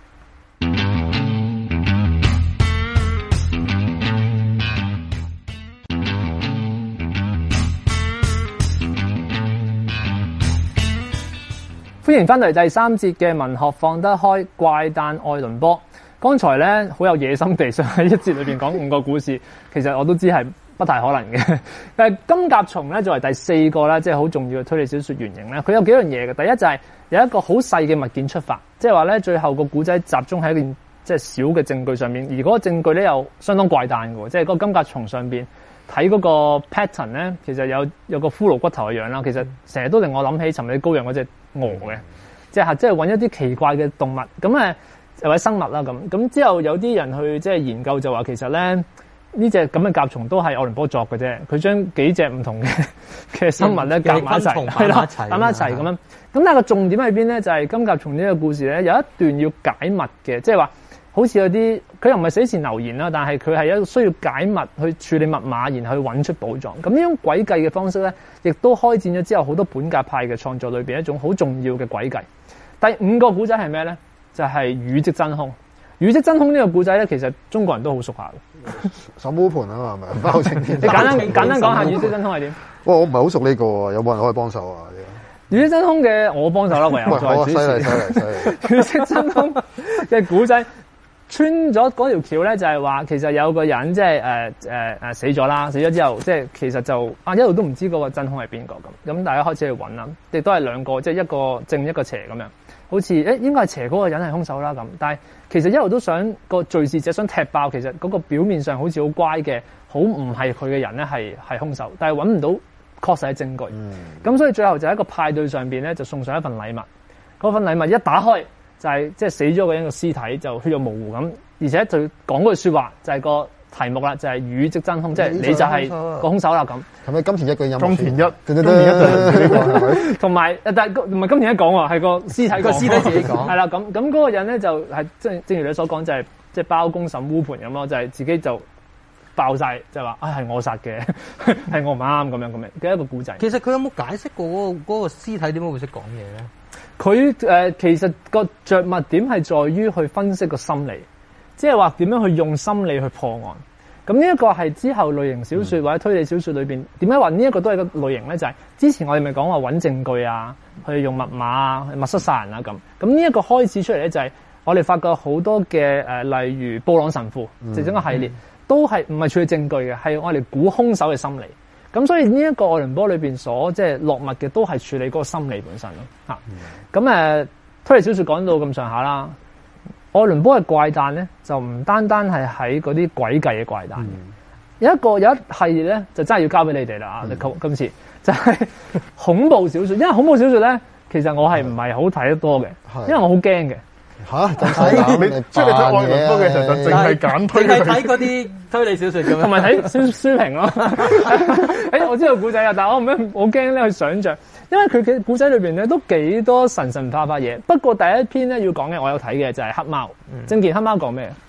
歡迎翻嚟第三節嘅文學放得開怪誕愛倫坡。剛才咧好有野心地想喺一節裏邊講五個故事，其實我都知係不太可能嘅。但係金甲蟲咧作為第四個咧，即係好重要嘅推理小說原型咧，佢有幾樣嘢嘅。第一就係有一個好細嘅物件出發，即係話咧最後個古仔集中喺一件即係小嘅證據上面，而嗰個證據咧又相當怪誕嘅，即係嗰個金甲蟲上邊睇嗰個 pattern 咧，其實有有個骷髏骨頭嘅樣啦。其實成日都令我諗起尋日羔羊嗰隻鵝嘅，即係即係揾一啲奇怪嘅動物，咁誒或者生物啦咁。咁之後有啲人去即係研究就話，其實咧呢隻咁嘅甲蟲都係愛倫坡作嘅啫。佢將幾隻唔同嘅嘅生物咧夾埋一齊，係啦，夾埋一齊咁樣。咁但係個重點喺邊咧？就係、是、金甲蟲呢個故事咧有一段要解密嘅，即係話好似有啲佢又唔係死前留言啦，但係佢係一個需要解密去處理密碼，然後去揾出寶藏。咁呢種詭計嘅方式咧，亦都開展咗之後好多本格派嘅創作裏邊一種好重要嘅詭計。第五個古仔係咩咧？就係、是、雨即真空。雨即真空呢個古仔咧，其實中國人都好熟下嘅。 手烏盤啊嘛，係咪？包青天。 你簡單簡單講下雨即真空係點？ 哇！我唔係好熟呢、這個啊，有冇人可以幫手啊？ 雨即真空嘅我幫手啦，唯有再主持。犀利犀利犀利！雨即真空嘅古仔。穿咗嗰條橋咧，就係話其實有個人即係誒誒誒死咗啦，死咗之後即係其實就啊一路都唔知嗰個真兇係邊個咁，咁大家開始去揾啦，亦都係兩個即係一個正一個邪咁樣，好似誒應該係邪嗰個人係兇手啦咁，但係其實一路都想個敘事者想踢爆，其實嗰個表面上好似好乖嘅，好唔係佢嘅人咧係係兇手，但係揾唔到確實嘅證據，咁、嗯、所以最後就喺一個派對上邊咧就送上一份禮物，嗰份禮物一打開。就係即係死咗個人嘅屍體就血肉模糊咁，而且就講嗰句説話就係、是、個題目啦，就係、是、雨即真空，即係你就係個兇手啦咁。係咪金田一嘅音樂？金田一，金田一係咪？同埋但係唔係金田一講喎，係個屍體個屍體自己講。係啦，咁咁嗰個人咧就係即係正如你所講，就係即係包公審烏盤咁咯，就係、是、自己就爆晒，就話啊係我殺嘅，係我唔啱咁樣咁樣嘅一個故仔。其實佢有冇解釋過嗰、那個嗰、那個屍體點解會識講嘢咧？佢誒、呃、其實個着墨點係在於去分析個心理，即係話點樣去用心理去破案。咁呢一個係之後類型小說或者推理小說裏邊點解話呢一個都係個類型咧？就係、是、之前我哋咪講話揾證據啊，去用密碼啊，密室殺人啊咁。咁呢一個開始出嚟咧，就係我哋發覺好多嘅誒、呃，例如布朗神父，即整個系列、嗯、都係唔係處理證據嘅，係我哋估兇手嘅心理。咁所以呢一個愛倫坡裏邊所即係落墨嘅都係處理嗰個心理本身咯嚇。咁誒、嗯、推理小說講到咁上下啦，愛倫坡嘅怪誕咧就唔單單係喺嗰啲詭計嘅怪誕，嗯、有一個有一系列咧就真係要交俾你哋啦。你、嗯、今次就係恐怖小說，因為恐怖小說咧其實我係唔係好睇得多嘅，因為我好驚嘅。吓，就睇你即係你睇愛倫坡嘅時候就淨係揀推，淨係睇嗰啲推理小說咁樣，同埋睇書書評咯。誒，我知道古仔啊，但係我唔咩，我驚咧去想像，因為佢嘅古仔裏邊咧都幾多神神化化嘢。不過第一篇咧要講嘅，我有睇嘅就係黑貓。貞健黑貓講咩？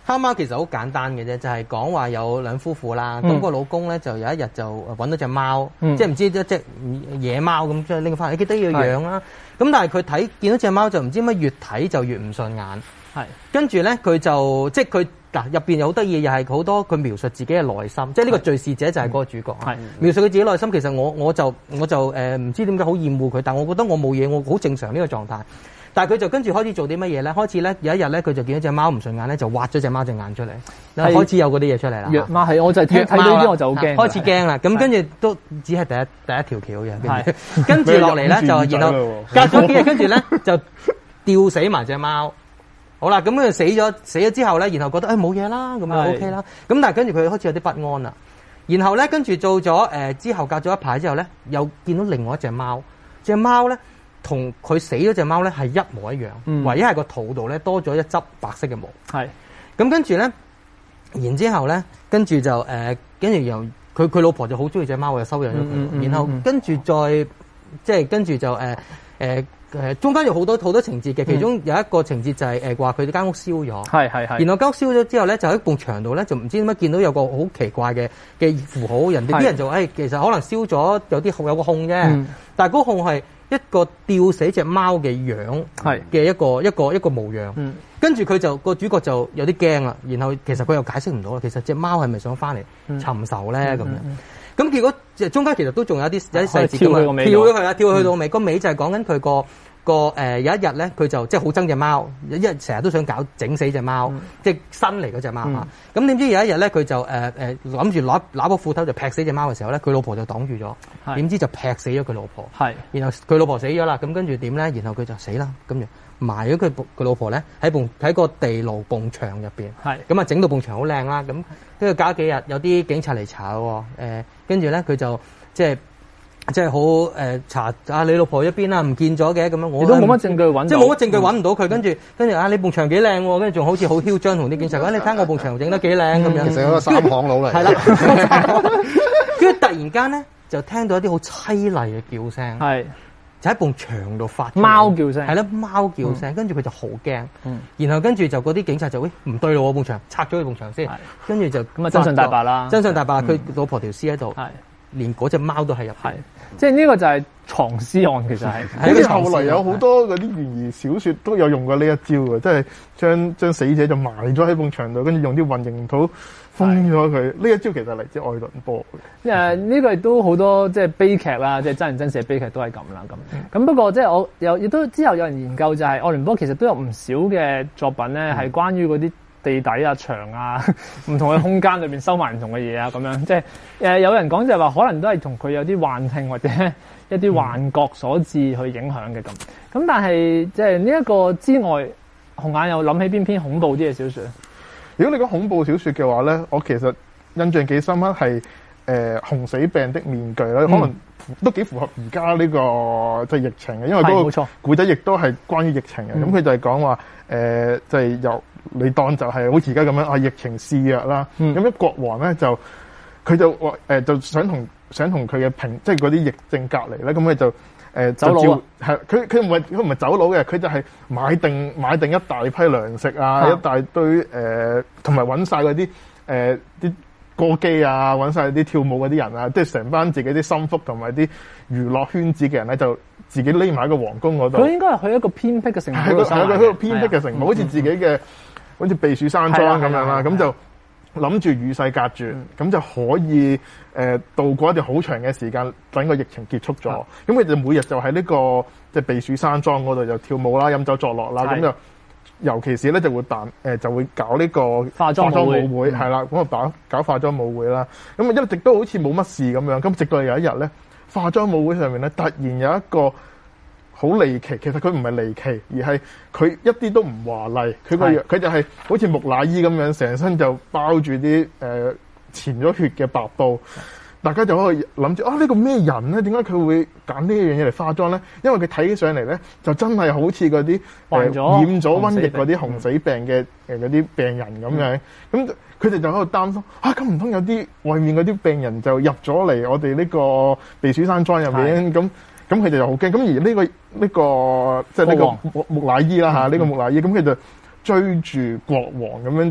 黑貓其實好簡單嘅啫，就係講話有兩夫婦啦，咁、嗯、個老公咧就有一日就揾到隻貓，嗯、即係唔知一隻野貓咁，將拎翻嚟，記得要養啦。咁但係佢睇見到隻貓就唔知乜越睇就越唔順眼，係跟住咧佢就即係佢嗱入邊有好得意嘅，又係好多佢描述自己嘅內心，即係呢個敘事者就係嗰個主角，係描述佢自己內心。其實我我就我就誒唔、呃、知點解好厭惡佢，但我覺得我冇嘢，我好正常呢個狀態。但係佢就跟住開始做啲乜嘢咧？開始咧有一日咧，佢就見到隻貓唔順眼咧，就挖咗隻貓隻眼出嚟，開始有嗰啲嘢出嚟啦。虐貓係，我就睇睇到呢啲我就好驚， 開始驚啦。咁跟住都只係第一第一條橋嘅，跟住落嚟咧就然後隔咗幾日，跟住咧就吊死埋隻貓。好啦，咁佢死咗死咗之後咧，然後覺得誒冇嘢啦，咁啊 OK 啦。咁但係跟住佢開始有啲不安啦。然後咧跟住做咗誒、呃、之後隔咗一排之後咧，又見到另外一隻貓，隻貓咧。同佢死咗隻貓咧係一模一樣，嗯、唯一係個肚度咧多咗一執白色嘅毛。係咁跟住咧，然之後咧，跟住就誒，跟住又佢佢老婆就好中意隻貓，就收養咗佢。嗯嗯、然後跟住再即係跟住就誒誒誒，中間有好多好多情節嘅，其中有一個情節就係誒話佢哋間屋燒咗。係係係。然後間屋燒咗之後咧，就喺埲牆度咧，就唔知點解見到有個好奇怪嘅嘅符號，人哋啲人就誒、哎、其實可能燒咗有啲有個控啫，嗯、但係嗰個控係一個吊死隻貓嘅樣嘅一個一個一個模樣，嗯、跟住佢就個主角就有啲驚啦。然後其實佢又解釋唔到啦。其實隻貓係咪想翻嚟尋仇咧咁、嗯、樣？咁、嗯嗯、結果中間其實都仲有啲有啲細節㗎嘛，跳咗佢啦，跳去到尾。個、嗯、尾就係講緊佢個個誒有一日咧，佢就即係好憎隻貓，一日成日都想搞整死隻貓，嗯、即係新嚟嗰隻貓嚇。咁點知有一日咧，佢就誒誒諗住攞攞個斧頭就劈死隻貓嘅時候咧，佢老婆就擋住咗，點知就劈死咗佢老婆。係，然後佢老婆死咗啦，咁跟住點咧？然後佢就死啦，咁樣埋咗佢佢老婆咧喺埲喺個地牢埲牆入邊。係，咁啊整到埲牆好靚啦。咁跟住隔幾日有啲警察嚟查喎，誒跟住咧佢就即係。即係好誒查啊！你老婆一邊啦，唔見咗嘅咁樣，我都冇乜證據揾， 即係冇乜證據揾唔到佢。跟住跟住啊，你埲牆幾靚喎？跟住仲好似好囂張，同啲警察講：你睇我埲牆整得幾靚咁樣。 其實有個三行佬嚟。係啦。跟住突然間咧，就聽到一啲好凄厲嘅叫聲。係。就喺埲牆度發貓叫聲。 係啦，貓叫聲。跟住佢就好驚。嗯。然後跟住就嗰啲警察就喂唔對路喎，埲牆拆咗佢埲牆先。係。跟住就咁啊，真相大白啦！真相大白，佢老婆條屍喺度。係。連嗰隻貓都係入，係即係呢個就係藏屍案，其實係。 好似後嚟有好多嗰啲懸疑小說都有用過呢一招嘅，即係將將死者就埋咗喺埲牆度，跟住用啲混凝土封咗佢。呢一招其實嚟自愛倫坡嘅。誒，呢個亦都好多即係悲劇啦，即係真人真事嘅悲劇都係咁啦。咁咁、嗯、不過即係我有亦都之後有人研究就係愛倫坡其實都有唔少嘅作品咧，係、嗯、關於嗰啲地底啊、牆啊、唔同嘅空間裏邊收埋唔同嘅嘢啊，咁樣即係誒有人講就係話可能都係同佢有啲幻聽或者一啲幻覺所致去影響嘅咁。咁但係即係呢一個之外，紅眼又諗起邊篇恐怖啲嘅小說？如果你講恐怖小說嘅話咧，我其實印象幾深刻係誒紅死病的面具啦，可能都幾符合而家呢個即係疫情嘅，因為嗰個古仔亦都係關於疫情嘅。咁佢、嗯、就係講話誒，即係由你當就係好似而家咁樣啊，疫情肆虐啦。咁一、嗯、國王咧就佢就話誒、呃，就想同想同佢嘅平，即係嗰啲疫症隔離咧。咁佢就誒、呃、走佬啊，係佢佢唔係佢唔係走佬嘅，佢就係買定買定一大批糧食啊，啊一大堆誒，同埋揾晒嗰啲誒啲歌姬啊，揾晒啲跳舞嗰啲人啊，即係成班自己啲心腹同埋啲娛樂圈子嘅人咧，就自己匿埋喺個皇宮嗰度。佢應該係去一個偏僻嘅城堡，係係佢去一個偏僻嘅城堡，好似自己嘅。好似避暑山莊咁樣啦，咁就諗住與世隔絕，咁、嗯、就可以誒、呃、度過一段好長嘅時間，等個疫情結束咗。咁佢哋每日就喺呢、這個即係避暑山莊嗰度就跳舞啦、飲酒作樂啦，咁就尤其是咧就會辦誒、呃、就會搞呢個化妝舞會，係啦，咁啊搞搞化妝舞會啦。咁啊一直都好似冇乜事咁樣，咁直到有一日咧，化妝舞會上面咧突然有一個好離奇，其實佢唔係離奇，而係佢一啲都唔華麗。佢個樣佢就係好似木乃伊咁樣，成身就包住啲誒潛咗血嘅白布。大家就可以諗住啊，呢個咩人咧？點解佢會揀呢樣嘢嚟化妝咧？因為佢睇起上嚟咧，就真係好似嗰啲患咗染咗瘟疫嗰啲紅死病嘅誒嗰啲病人咁樣。咁佢哋就喺度擔心啊，咁唔通有啲外面嗰啲病人就入咗嚟我哋呢個避暑山莊入面咁？咁佢哋就好驚，咁而呢、這個呢、這個即係呢個木木乃伊啦嚇，呢、嗯、個木乃伊，咁佢就追住國王咁樣就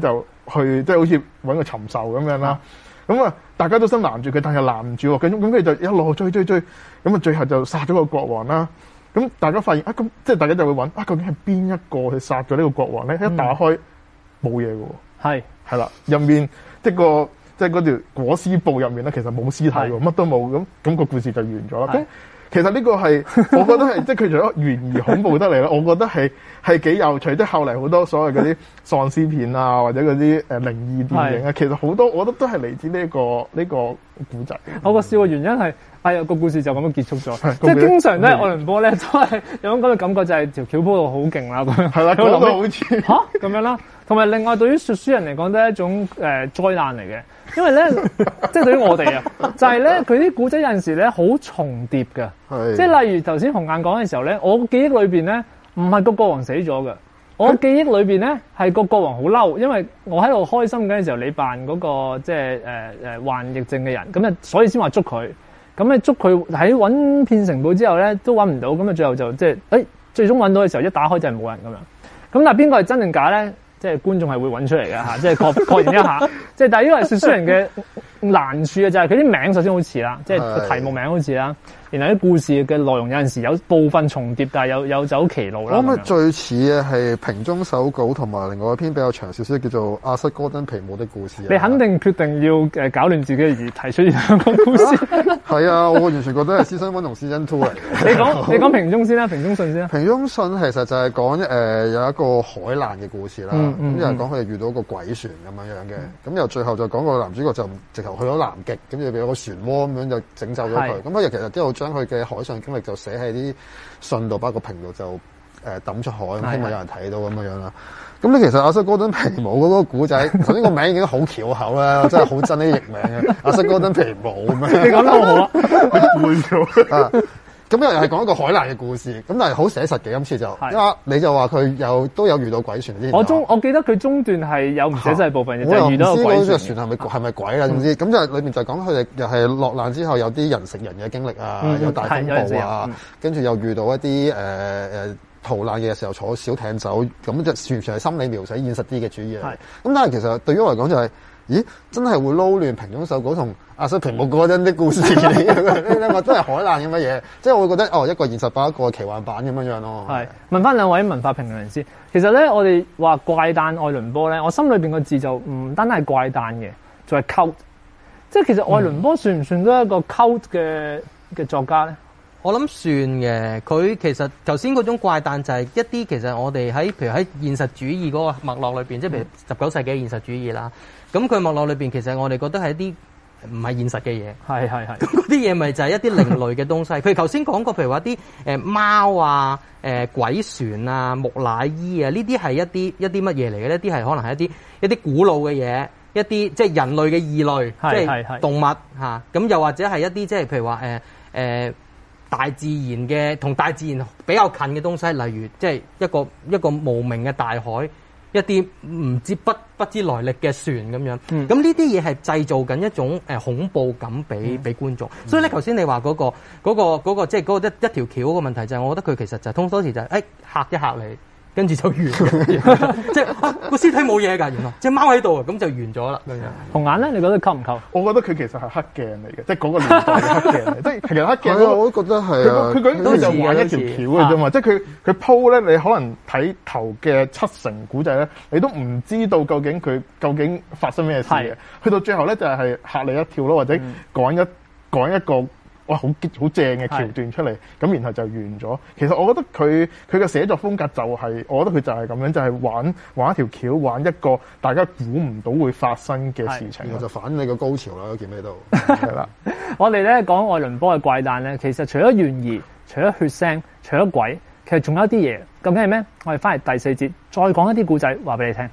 去即係好似揾個尋仇咁樣啦。咁啊，大家都想攔住佢，但係攔唔住喎。咁咁佢就一路追追追，咁啊最後就殺咗個國王啦。咁大家發現啊，咁即係大家就會揾啊，究竟係邊一個去殺咗呢個國王咧？一打開冇嘢嘅喎，係係啦，入面即係個即係嗰條裹屍布入面咧，其實冇屍體喎，乜都冇，咁咁個故事就完咗啦。咁其實呢個係我覺得係即係佢除咗懸疑恐怖得嚟啦，我覺得係係幾有趣。即係後嚟好多所謂嗰啲喪屍片啊，或者嗰啲誒靈異電影啊，其實好多我覺得都係嚟自呢、呢個呢、呢個古仔。 我個笑嘅原因係，哎呀個故事就咁樣結束咗。即係經常咧，愛倫坡咧都係有種咁嘅感覺，就係條橋鋪度好勁啦咁樣。係啦，講到好似嚇咁樣啦。同埋另外對於說書人嚟講都係一種誒、呃、災難嚟嘅，因為咧即係對於我哋啊，就係咧佢啲古仔有陣時咧好重疊嘅。即係例如頭先紅眼講嘅時候咧，我記憶裏邊咧唔係個國王死咗嘅，我記憶裏邊咧係個國王好嬲，因為我喺度開心嗰陣時候，你扮嗰、那個即係誒誒患疫症嘅人，咁啊所以先話捉佢，咁啊捉佢喺揾遍城堡之後咧都揾唔到，咁啊最後就即係誒最終揾到嘅時候一打開就係冇人咁樣，咁但係邊個係真定假咧？即係觀眾係會揾出嚟嘅嚇，即係確確認一下。即係但係呢個係說書人嘅難處啊，就係佢啲名首先好似啦，即係個題目名好似啦，然後啲故事嘅內容有陣時有部分重疊，但係有有走歧路啦。 我諗最似嘅係瓶中手稿同埋另外一篇比較長少少叫做《亞瑟哥登皮姆的故事》。 你肯定決定要誒搞亂自己而提出呢兩個故事。 係啊，我完全覺得係 Season One 同 Season Two 嚟。 你講你講瓶中先啦，瓶中信先啦。 瓶中信其實就係講誒有一個海難嘅故事啦。 嗯嗯咁有人講佢哋遇到一個鬼船咁樣樣嘅，咁、嗯、又最後就講個男主角就直頭去咗南極，咁就俾有個漩渦咁樣就整走咗佢。咁佢又其實都有將佢嘅海上經歷就寫喺啲信度，包括瓶度就誒抌出海，咁希望有人睇到咁樣樣啦。咁咧其實亞瑟哥登皮姆嗰個古仔，頭先個名已經好翹口啦，真係好憎啲譯名嘅。亞瑟哥登皮姆咁樣， 你講得好好啊， 你背咗啊！咁又係講一個海難嘅故事，咁但係好寫實嘅。今次就，因為你就話佢有都有遇到鬼船啲。 我中我記得佢中段係有唔寫實部分嘅，就遇到個鬼船。 我又唔知嗰隻船係咪係咪鬼啦，總之咁就裏面就講佢哋又係落難之後有啲人食人嘅經歷啊，嗯、有大風暴啊，跟住、嗯、又遇到一啲誒誒逃難嘅時候坐小艇走，咁就完全係心理描寫現實啲嘅主義嚟。咁但係其實對於我嚟講就係、是。咦，真係會撈亂瓶中手稿同亞瑟皮姆嗰陣啲故事嚟嘅，呢兩個真係海難咁嘅嘢，即係我會覺得哦，一個現實版，一個奇幻版咁樣樣咯。係問翻兩位文化評論人先，其實咧我哋話怪誕愛倫坡咧，我心裏邊個字就唔單單係怪誕嘅，仲係 cult，即係其實愛倫坡算唔算都係一個 cult 嘅嘅作家咧？ 我諗算嘅，佢其實頭先嗰種怪誕就係一啲其實我哋喺譬如喺現實主義嗰個脈絡裏邊，即係譬如十九世紀嘅現實主義啦。咁佢脈絡裏邊其實我哋覺得係一啲唔係現實嘅嘢，係係係。咁嗰啲嘢咪就係一啲另類嘅東西。譬如頭先講過，譬如話啲誒貓啊、誒、呃、鬼船啊、木乃伊啊，呢啲係一啲一啲乜嘢嚟嘅？呢啲係可能係一啲一啲古老嘅嘢，一啲即係人類嘅異類，即係動物嚇。咁、啊、又或者係一啲即係譬如話誒誒大自然嘅同大自然比較近嘅東西，例如即係一個一個無名嘅大海。一啲唔知不不知來歷嘅船咁樣，咁呢啲嘢係製造緊一種誒恐怖感俾俾觀眾。嗯、所以咧，頭先你話嗰、嗰個嗰、嗰個嗰個即係嗰個一一條橋嘅問題就係，我覺得佢其實就係通多時就係誒嚇一嚇你。跟住就完咗，即係啊個屍體冇嘢㗎，原來隻貓喺度啊，咁就完咗啦。 紅眼咧，你覺得溝唔溝？ 我覺得佢其實係黑鏡嚟嘅，即係嗰個年代嘅黑鏡嚟，即係其實黑鏡、嗰個。 我都覺得係啊。佢佢佢就玩一條橋嘅啫嘛，即係佢佢鋪咧，你可能睇頭嘅七成古仔咧，你都唔知道究竟佢究竟發生咩事嘅。去到最後咧，就係嚇你一跳咯，或者講一講一個。哇，好好正嘅橋段出嚟，咁然後就完咗。其實我覺得佢佢嘅寫作風格就係、是，我覺得佢就係咁樣，就係、是、玩玩一條橋，玩一個大家估唔到會發生嘅事情。 我就反你個高潮啦，見喺度。 係啦，我哋咧講愛倫坡嘅怪誕咧，其實除咗懸疑、除咗血腥、除咗鬼，其實仲有一啲嘢。究竟係咩？我哋翻嚟第四節再講一啲故仔，話俾你聽。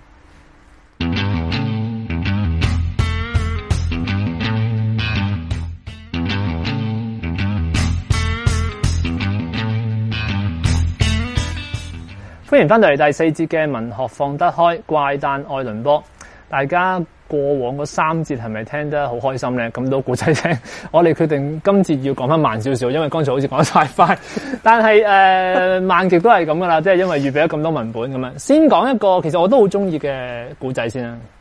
歡迎翻到嚟第四節嘅文學放得開怪誕愛倫坡。大家過往嗰三節係咪聽得好開心咧？咁多古仔聽，我哋決定今節要講翻慢少少，因為剛才好似講得太快。但係誒、呃、慢極都係咁噶啦，即係因為預備咗咁多文本咁樣。先講一個其實我都好中意嘅古仔先啦。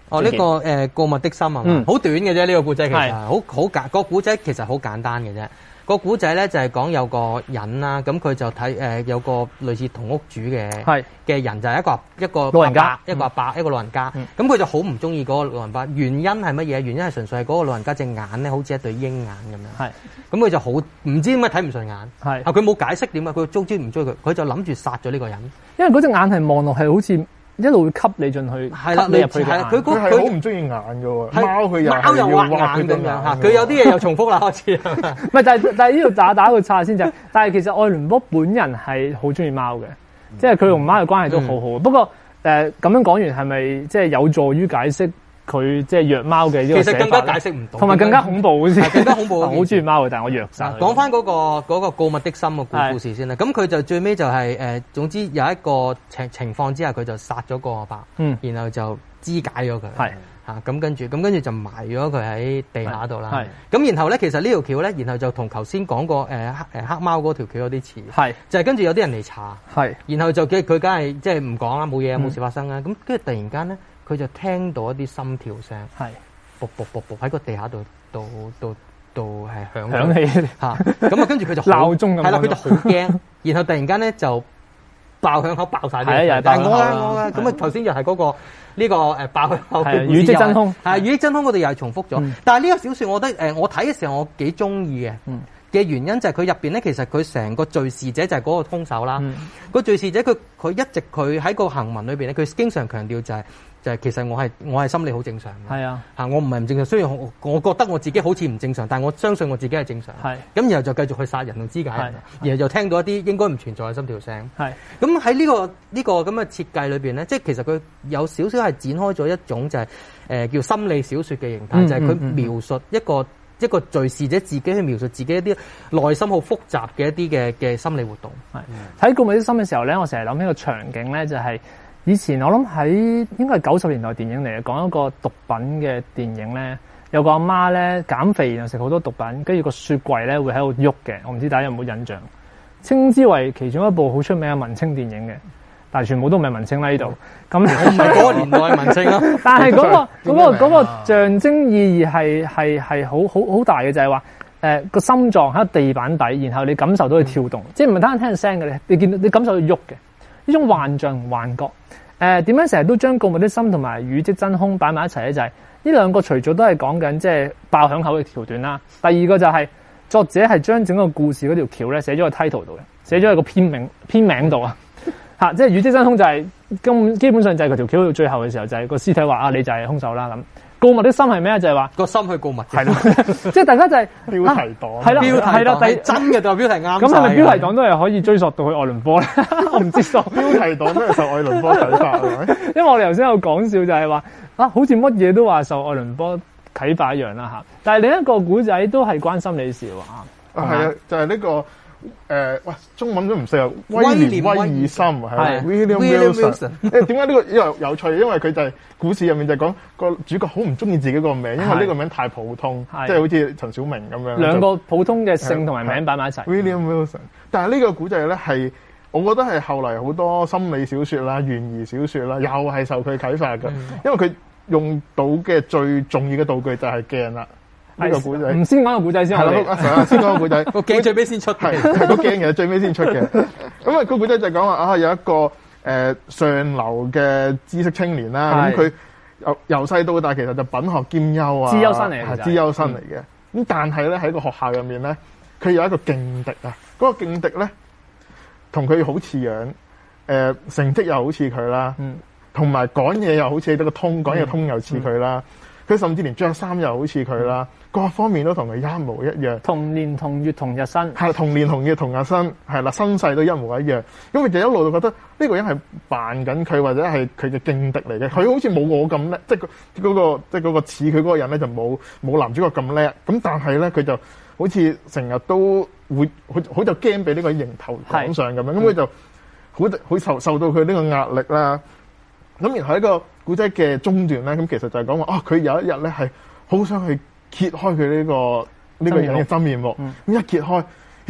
哦，呢、這個誒、呃、告密的心啊嘛，好、嗯、短嘅啫，呢、這個古仔其實好好簡，個古仔其實好簡單嘅啫。個古仔咧就係、是、講有個人啦，咁佢就睇誒、呃、有個類似同屋主嘅嘅人，就係一個一個老人家， 一個阿伯，一個老人家。咁、嗯、佢就好唔中意嗰個老人家，原因係乜嘢？原因係純粹係嗰個老人家隻眼咧，好似一對鷹眼咁樣。係，咁佢就好唔知點解睇唔順眼。係，啊佢冇解釋點解，佢中之唔追佢，佢就諗住殺咗呢個人。因為嗰隻眼係望落係好似。一路會吸你進去，係啦，你入去嘅。佢佢係好唔中意眼嘅喎，貓佢又貓又挖眼咁樣嚇，佢有啲嘢又重複啦，開始。唔係，但係但係呢度打打個岔先就係，但係其實愛倫坡本人係好中意貓嘅，即係佢同貓嘅關係都好好。嗯、不過誒咁樣講完係咪即係有助於解釋佢即係虐貓嘅呢個寫法？其實更加解釋唔到，同埋更加恐怖好似。更加恐怖。好中意貓嘅，但係我虐晒。講翻嗰個嗰個告密的心嘅故故事先啦。咁佢就最尾就係、是、誒，總之有一個情情況之下，佢就殺咗個阿伯，嗯，然後就肢解咗佢，係嚇咁跟住，咁跟住就埋咗佢喺地下度啦。係咁，然後咧，其實呢條橋咧，然後就同頭先講過誒黑誒黑貓嗰條橋有啲似，係就係跟住有啲人嚟查，係，然後就佢佢梗係即係唔講啦，冇嘢冇事發生啦。咁跟住突然間咧。佢就聽到一啲心跳聲，係，噗噗噗噗喺個地下度度度度係響響起嚇，咁啊跟住佢就鬧鐘咁，係啦，佢就好驚，然後突然間咧就爆響口爆曬啲，係啊，但係我啊我啊，咁啊頭先又係嗰個呢個誒爆響口嘅語跡真空，係語跡真空嗰度又係重複咗，但係呢個小説我覺得誒我睇嘅時候我幾中意嘅。嘅原因就係佢入邊咧，其實佢成個敘事者就係嗰個兇手啦。嗯、個敘事者佢佢一直佢喺個行文裏邊咧，佢經常強調就係、是、就係、是、其實我係我係心理好正常嘅。係啊，嚇我唔係唔正常，雖然我我覺得我自己好似唔正常，但係我相信我自己係正常。係咁，然後就繼續去殺人同肢解人，然後就聽到一啲應該唔存在嘅心跳聲。係咁喺呢個呢、這個咁嘅設計裏邊咧，即係其實佢有少少係展開咗一種就係、是、誒、呃、叫心理小説嘅形態，嗯、就係佢描述一個。一個敘事者自己去描述自己一啲內心好複雜嘅一啲嘅嘅心理活動。係睇《告密的心》嘅時候咧，我成日諗起個場景咧，就係、是、以前我諗喺應該係九十年代電影嚟嘅，講一個毒品嘅電影咧，有個阿媽咧減肥然後食好多毒品，跟住個雪櫃咧會喺度喐嘅。我唔知大家有冇印象？稱之為其中一部好出名嘅文青電影嘅。但係全部都唔係文青啦呢度，咁我唔係嗰個年代文青咯。但係嗰、嗰個嗰、嗰個嗰個象徵意義係係係好好好大嘅，就係話誒個心臟喺地板底，然後你感受到佢跳動，嗯、即係唔係單單聽聲嘅咧，你見到你感受到喐嘅呢種幻象同幻覺。誒、呃、點樣成日都將告密的心同埋語跡真空擺埋一齊咧？就係呢兩個除咗都係講緊即係爆響口嘅橋段啦。第二個就係、是、作者係將整個故事嗰條橋咧寫咗個 title 度嘅，寫咗喺個篇名篇名度啊。嚇！即係語跡真空就係、是、根基本上就係佢條橋到最後嘅時候就係、是、個屍體話啊你就係兇手啦咁。告密的心係咩啊？就係、是、話個心去告密。係咯，即係大家就係、是、標題黨。係啦，標題黨係真嘅，就標題啱。咁係咪標題黨都係可以追溯到去愛倫坡咧？我唔知道。標題黨都係受愛倫坡啟發係咪？因為我哋頭先有講笑就係話啊，好似乜嘢都話受愛倫坡啟發一樣啦嚇。但係另一個古仔都係關心理事喎啊。啊係啊，就係、是、呢、這個。誒、呃，喂，中文都唔識啊！威廉威爾森係 William Wilson。誒，點解呢個又有趣？因為佢就係故事入面就講個主角好唔中意自己個名，因為呢個名太普通，即係好似陳小明咁樣。兩個普通嘅姓同埋名擺埋一齊。William Wilson。但係呢個古仔咧係，我覺得係後嚟好多心理小說啦、懸疑小說啦，又係受佢啟發嘅、嗯。因為佢用到嘅最重要嘅道具就係鏡啦。呢、這個古仔唔先講個古仔先，係啦，先講個古仔。個鏡最尾先出，係係個鏡其實最尾先出嘅。咁啊，個古仔就講話啊，有一個誒、呃、上流嘅知識青年啦。咁佢由由細到大，其實就品學兼優啊，資優生嚟嘅，係資優生嚟嘅。咁、嗯、但係咧喺個學校入面咧，佢有一個勁敵啊。嗰、那個勁敵咧，同佢好似樣，誒、呃、成績又好似佢啦，同埋講嘢又好似得個通，講嘢通又似佢啦。佢、嗯、甚至連着衫又好似佢啦。各方面都同佢一模一樣，同年同月同日生，係同年同月同日生，係啦，身世都一模一樣。咁佢就一路都覺得呢個人係扮緊佢，或者係佢嘅勁敵嚟嘅。佢好似冇我咁叻，即係嗰個即係嗰個似佢嗰個人咧，就冇冇男主角咁叻。咁但係咧，佢就好似成日都會好好就驚俾呢個迎頭趕上咁樣。咁佢就好好受受到佢呢個壓力啦。咁然後喺個古仔嘅中段咧，咁其實就係講話啊，佢有一日咧係好想去揭開佢呢、這個呢、這個人嘅真面目，咁、嗯、一揭開，咦，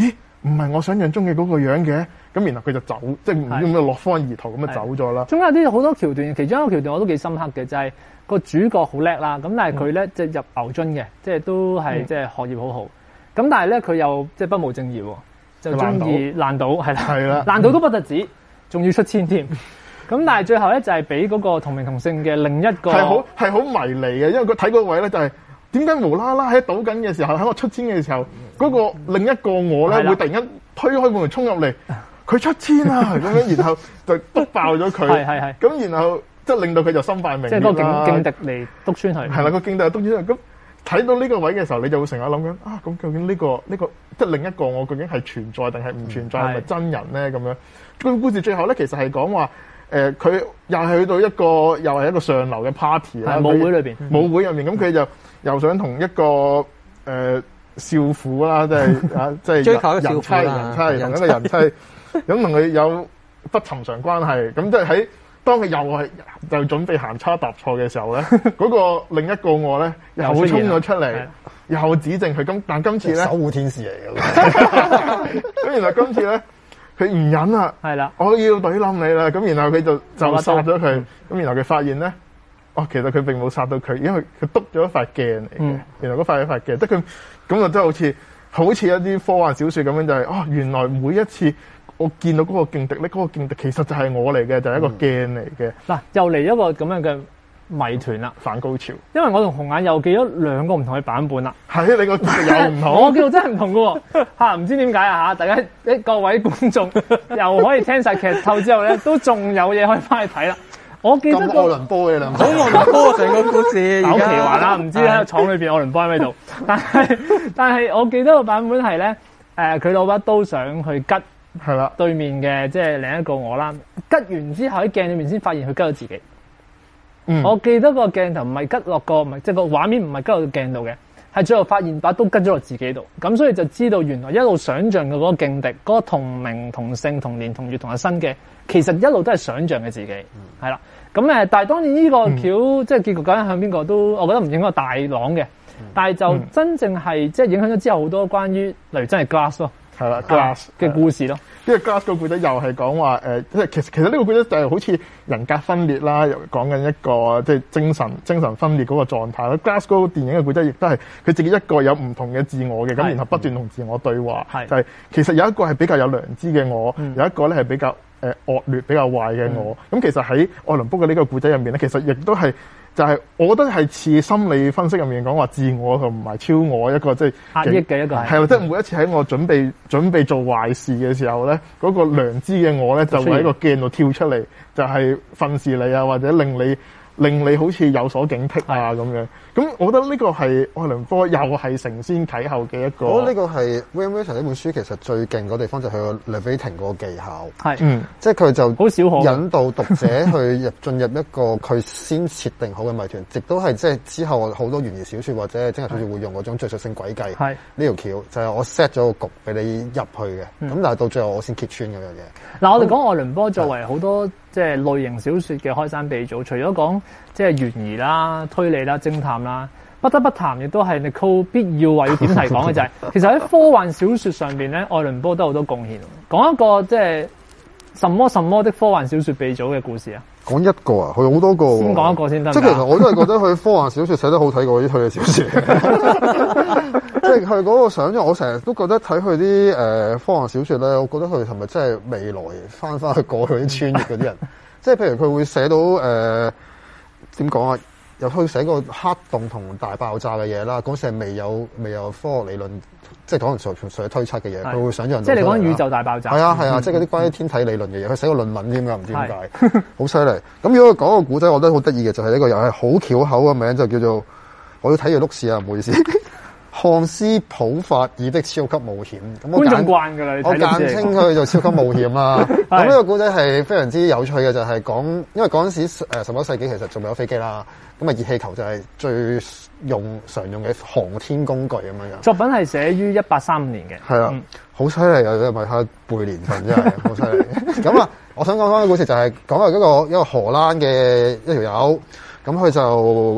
唔係我想象中嘅嗰個樣嘅，咁然後佢就走，即係唔知咁樣落荒而逃咁就走咗啦。 中間有啲好多橋段，其中一個橋段我都幾深刻嘅，就係、是、個主角好叻啦，咁但係佢咧即係入牛津嘅，即係都係、嗯、即係學業好好，咁但係咧佢又即係不務正業喎，就中意爛賭係啦，係啦，爛賭都不特止，仲要出千添。咁但係最後咧就係俾嗰個同名同姓嘅另一個係好係好迷離嘅，因為佢睇嗰位咧就係點解無啦啦喺賭緊嘅時候，喺我出千嘅時候，嗰、那個另一個我咧會突然間推開門衝入嚟，佢出千啊咁樣，然後就篤爆咗佢，係係係，咁然後即係令到佢就心快明， 即係嗰個勁勁敵嚟篤穿佢， 係啦，個勁敵嚟篤穿佢。咁睇到呢個位嘅時候，你就會成日諗緊啊，咁究竟呢、這個呢、這個即係另一個我究竟係存在定係唔存在，係咪真人咧？咁樣個故事最後咧，其實係講話。誒佢、呃、又係去到一個又係一個上流嘅 party 啦， 舞會裏邊， 舞會入面咁佢就又想同一個誒、呃、少婦啦，即係啊，即係追求人妻，人妻同一個人妻，咁同佢有不尋常關係，咁即係喺當佢又係就準備行差踏錯嘅時候咧，嗰個另一個我咧又會衝咗出嚟，又指證佢，咁但今次咧守護天使嚟嘅， 咁原來今次咧。佢唔忍啦，係啦，我要懟冧你啦，咁然後佢就就殺咗佢，咁然後佢發現咧，哦，其實佢並冇殺到佢，因為佢篤咗一塊鏡嚟嘅，嗯、原來嗰塊係一塊鏡，即係佢咁就真係好似好似一啲科幻小說咁樣，就係、是、哦，原來每一次我見到嗰個勁敵咧，嗰、那個勁敵其實就係我嚟嘅，就係、是、一個鏡嚟嘅。嗱、嗯，又嚟一個咁樣嘅謎團啦，反高潮。因為我同紅眼又記咗兩個唔同嘅版本啦。係啊，你個記錄有唔同，我記錄真係唔同㗎喎嚇，唔知點解啊嚇！大家誒各位觀眾又可以聽晒劇透之後咧，都仲有嘢可以翻去睇啦。我記得個愛倫坡嘅兩， 好愛倫坡成個故事， 好奇幻啦！唔知喺廠裏邊愛倫坡喺邊度？但係但係我記得個版本係咧誒，佢攞把刀想去吉係啦對面嘅即係另一個我啦，吉完之後喺鏡裏面先發現佢吉咗自己。嗯、我記得個鏡頭唔係吉落個，唔係即係個畫面唔係吉落個鏡度嘅，係最後發現把刀吉咗落自己度，咁所以就知道原來一路想像嘅嗰個勁敵，嗰、嗰個同名同姓同年同月同日生嘅，其實一路都係想像嘅自己，係啦、嗯。咁誒，但係當然呢個橋、嗯、即係結局究竟向邊個都，我覺得唔應該大朗嘅，嗯、但係就真正係即係影響咗之後好多關於例如真係 Glass 咯。係啦 Glass 嘅故事咯， 因為 Glass 個故仔又係講話誒，即係其實其實呢個故仔就係好似人格分裂啦，又講緊一個即係精神精神分裂嗰個狀態啦。Glass 嗰個電影嘅故仔亦都係佢自己一個有唔同嘅自我嘅，咁然後不斷同自我對話，係就係其實有一個係比較有良知嘅我，嗯、有一個咧係比較誒惡劣、比較壞嘅我。咁、嗯、其實喺愛倫坡嘅呢個故仔入面咧，其實亦都係。就係，我覺得係似心理分析入面講話自我同埋超我一個即係壓抑嘅一個係， 係啦，即係每一次喺我準備準備做壞事嘅時候咧，嗰、那個良知嘅我咧就會喺個鏡度跳出嚟，就係訓示你啊，或者令你令你好似有所警惕啊咁樣。咁我覺得呢個係愛倫坡又係承先啟後嘅一個。 我覺得呢個係 William Wilson 呢本書其實最勁嗰地方就係佢個 narrating 嗰個技巧。係，嗯，即係佢就好少可引導讀者去入進入一個佢先設定好嘅謎團，亦都係即係之後好多懸疑小說或者偵探小說會用嗰種敘述性軌跡。係呢條橋就係我 set 咗個局俾你入去嘅，咁、嗯、但係到最後我先揭穿嗰樣嘢。 嗱、嗯，我哋講愛倫坡作為好多即係類型小說嘅開山鼻祖，除咗講即係懸疑啦、推理啦、偵探啦。不得不談，亦都係 Nicole 必要話要點題講嘅就係、是，其實喺科幻小說上邊咧，愛倫坡都有好多貢獻。講一個即係什麼什麼的科幻小說鼻祖嘅故事啊？ 講一個啊，佢好多個。 先講一個先得。即係其實我都係覺得佢科幻小說寫得好睇過啲推理小說。即係佢嗰個想像，我成日都覺得睇佢啲誒科幻小說咧，我覺得佢係咪真係未來翻翻去過去啲穿越嗰啲人？即係譬如佢會寫到誒點講啊？又去寫個黑洞同大爆炸嘅嘢啦，嗰時係未有未有科學理論，即係可能純粹推測嘅嘢，佢會想像到。 即係你講宇宙大爆炸。 係啊係啊，即係嗰啲關於天體理論嘅嘢，佢寫個論文添㗎，唔知點解，好犀利。咁如果佢講個古仔，我覺得好得意嘅就係呢個又係好巧口嘅名，就叫做我要睇住碌屎啊，唔好意思。漢斯普法爾的超級冒險，咁我簡慣㗎啦， 我簡稱佢做超級冒險啦。咁呢個古仔係非常之有趣嘅，就係、是、講，因為嗰陣時誒十一世紀其實仲未有飛機啦，咁啊熱氣球就係最用常用嘅航天工具咁樣樣。 作品係寫於一八三五年嘅， 係啊，好犀利啊！你咪睇背年份真係好犀利。咁啊，我想講翻個故事就係講下嗰個一個荷蘭嘅一條友，咁佢就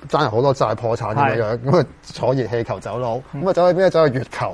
爭人好多債破產咁樣樣，咁啊坐熱氣球走佬，咁啊走去邊啊？走去月球。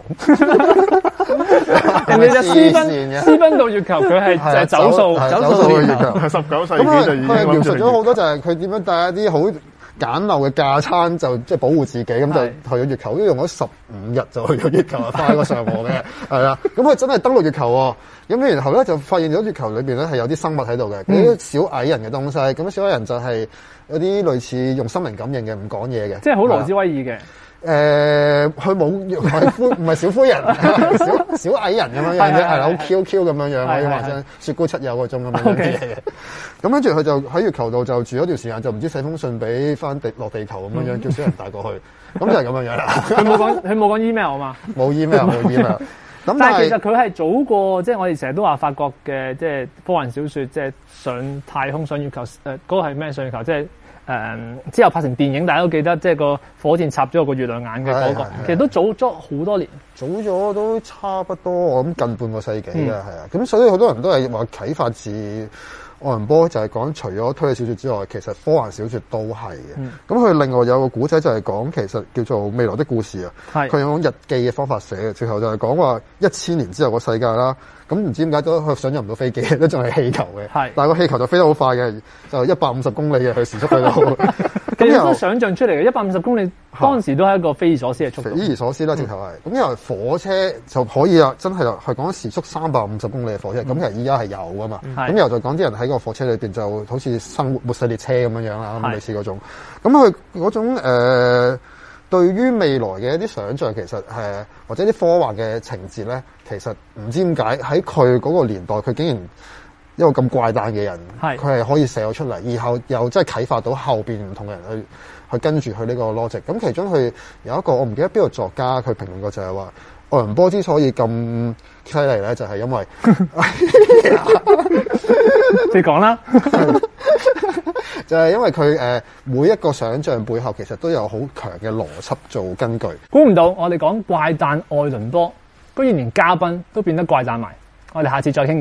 人哋就私奔私奔到月球，佢係就係走數走數去月球， 係十九世紀就已經佢描述咗好多就係佢點樣帶一啲好簡陋嘅架撐，就即係保護自己，咁就去咗月球，都用咗十五日就去咗月球啊，翻個上岸嘅，係啦。咁佢真係登陸月球喎。咁然後咧就發現咗月球裏邊咧係有啲生物喺度嘅，嗰啲小矮人嘅東西。咁小矮人就係有啲類似用心靈感應嘅，唔講嘢嘅， 即係好羅茲威爾嘅。 誒，佢冇係灰，唔係小灰人，小小矮人咁樣樣啫，係啦，好 Q Q 咁樣樣，可以話聲雪糕七友嗰種咁樣嘅嘢嘅。咁跟住佢就喺月球度就住咗段時間，就唔知寫封信俾翻地落地球咁樣樣，叫小人帶過去。咁就係咁樣樣啦。 佢冇講，佢冇講 email 啊嘛。 冇 email，冇 email。咁但係其實佢係早過，即係我哋成日都話法國嘅，即係科幻小説，即係上太空上月球誒，嗰個係咩上月球？即係。誒、嗯、之後拍成電影，大家都記得，即係個火箭插咗個月亮眼嘅嗰、那個，其實都早咗好多年， 早咗都差不多，我諗近半個世紀嘅，係啊、嗯，咁所以好多人都係話啟發自愛倫坡，就係講除咗推理小説之外，其實科幻小説都係嘅。咁佢、嗯、另外有個古仔就係講其實叫做未來的故事啊，佢用日記嘅方法寫嘅，最後就係講話一千年之後個世界啦。咁唔知點解都佢想象唔到飛機，都仲係氣球嘅。係，但係個氣球就飛得好快嘅，就一百五十公里嘅，佢時速去到。 其實都想象出嚟嘅，一百五十公里當時都係一個匪夷所思嘅速度。 匪夷所思啦，直頭係。咁因為火車就可以啊，真係係講時速三百五十公里嘅火車。咁、嗯、其實依家係有噶嘛。咁又就講啲人喺個火車裏邊就好似生活末世列車咁樣樣啦，咁類似嗰種。咁佢嗰種誒。呃對於未來嘅一啲想像，其實誒或者啲科幻嘅情節咧，其實唔知點解喺佢嗰個年代，佢竟然一個咁怪誕嘅人，佢係可以寫咗出嚟，然後又真係啟發到後邊唔同嘅人去去跟住佢呢個 logic。咁其中佢有一個我唔記得邊個作家，佢評論過就係話，愛倫坡之所以咁犀利咧，就係因為你講啦。 就係因為佢誒每一個想像背後其實都有好強嘅邏輯做根據。 估唔到我哋講怪誕愛倫坡，居然連嘉賓都變得怪誕埋。我哋下次再傾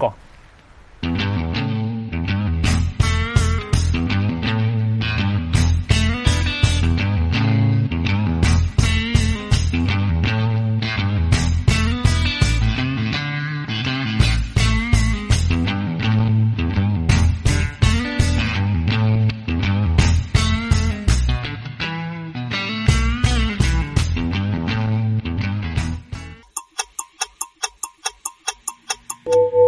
過。you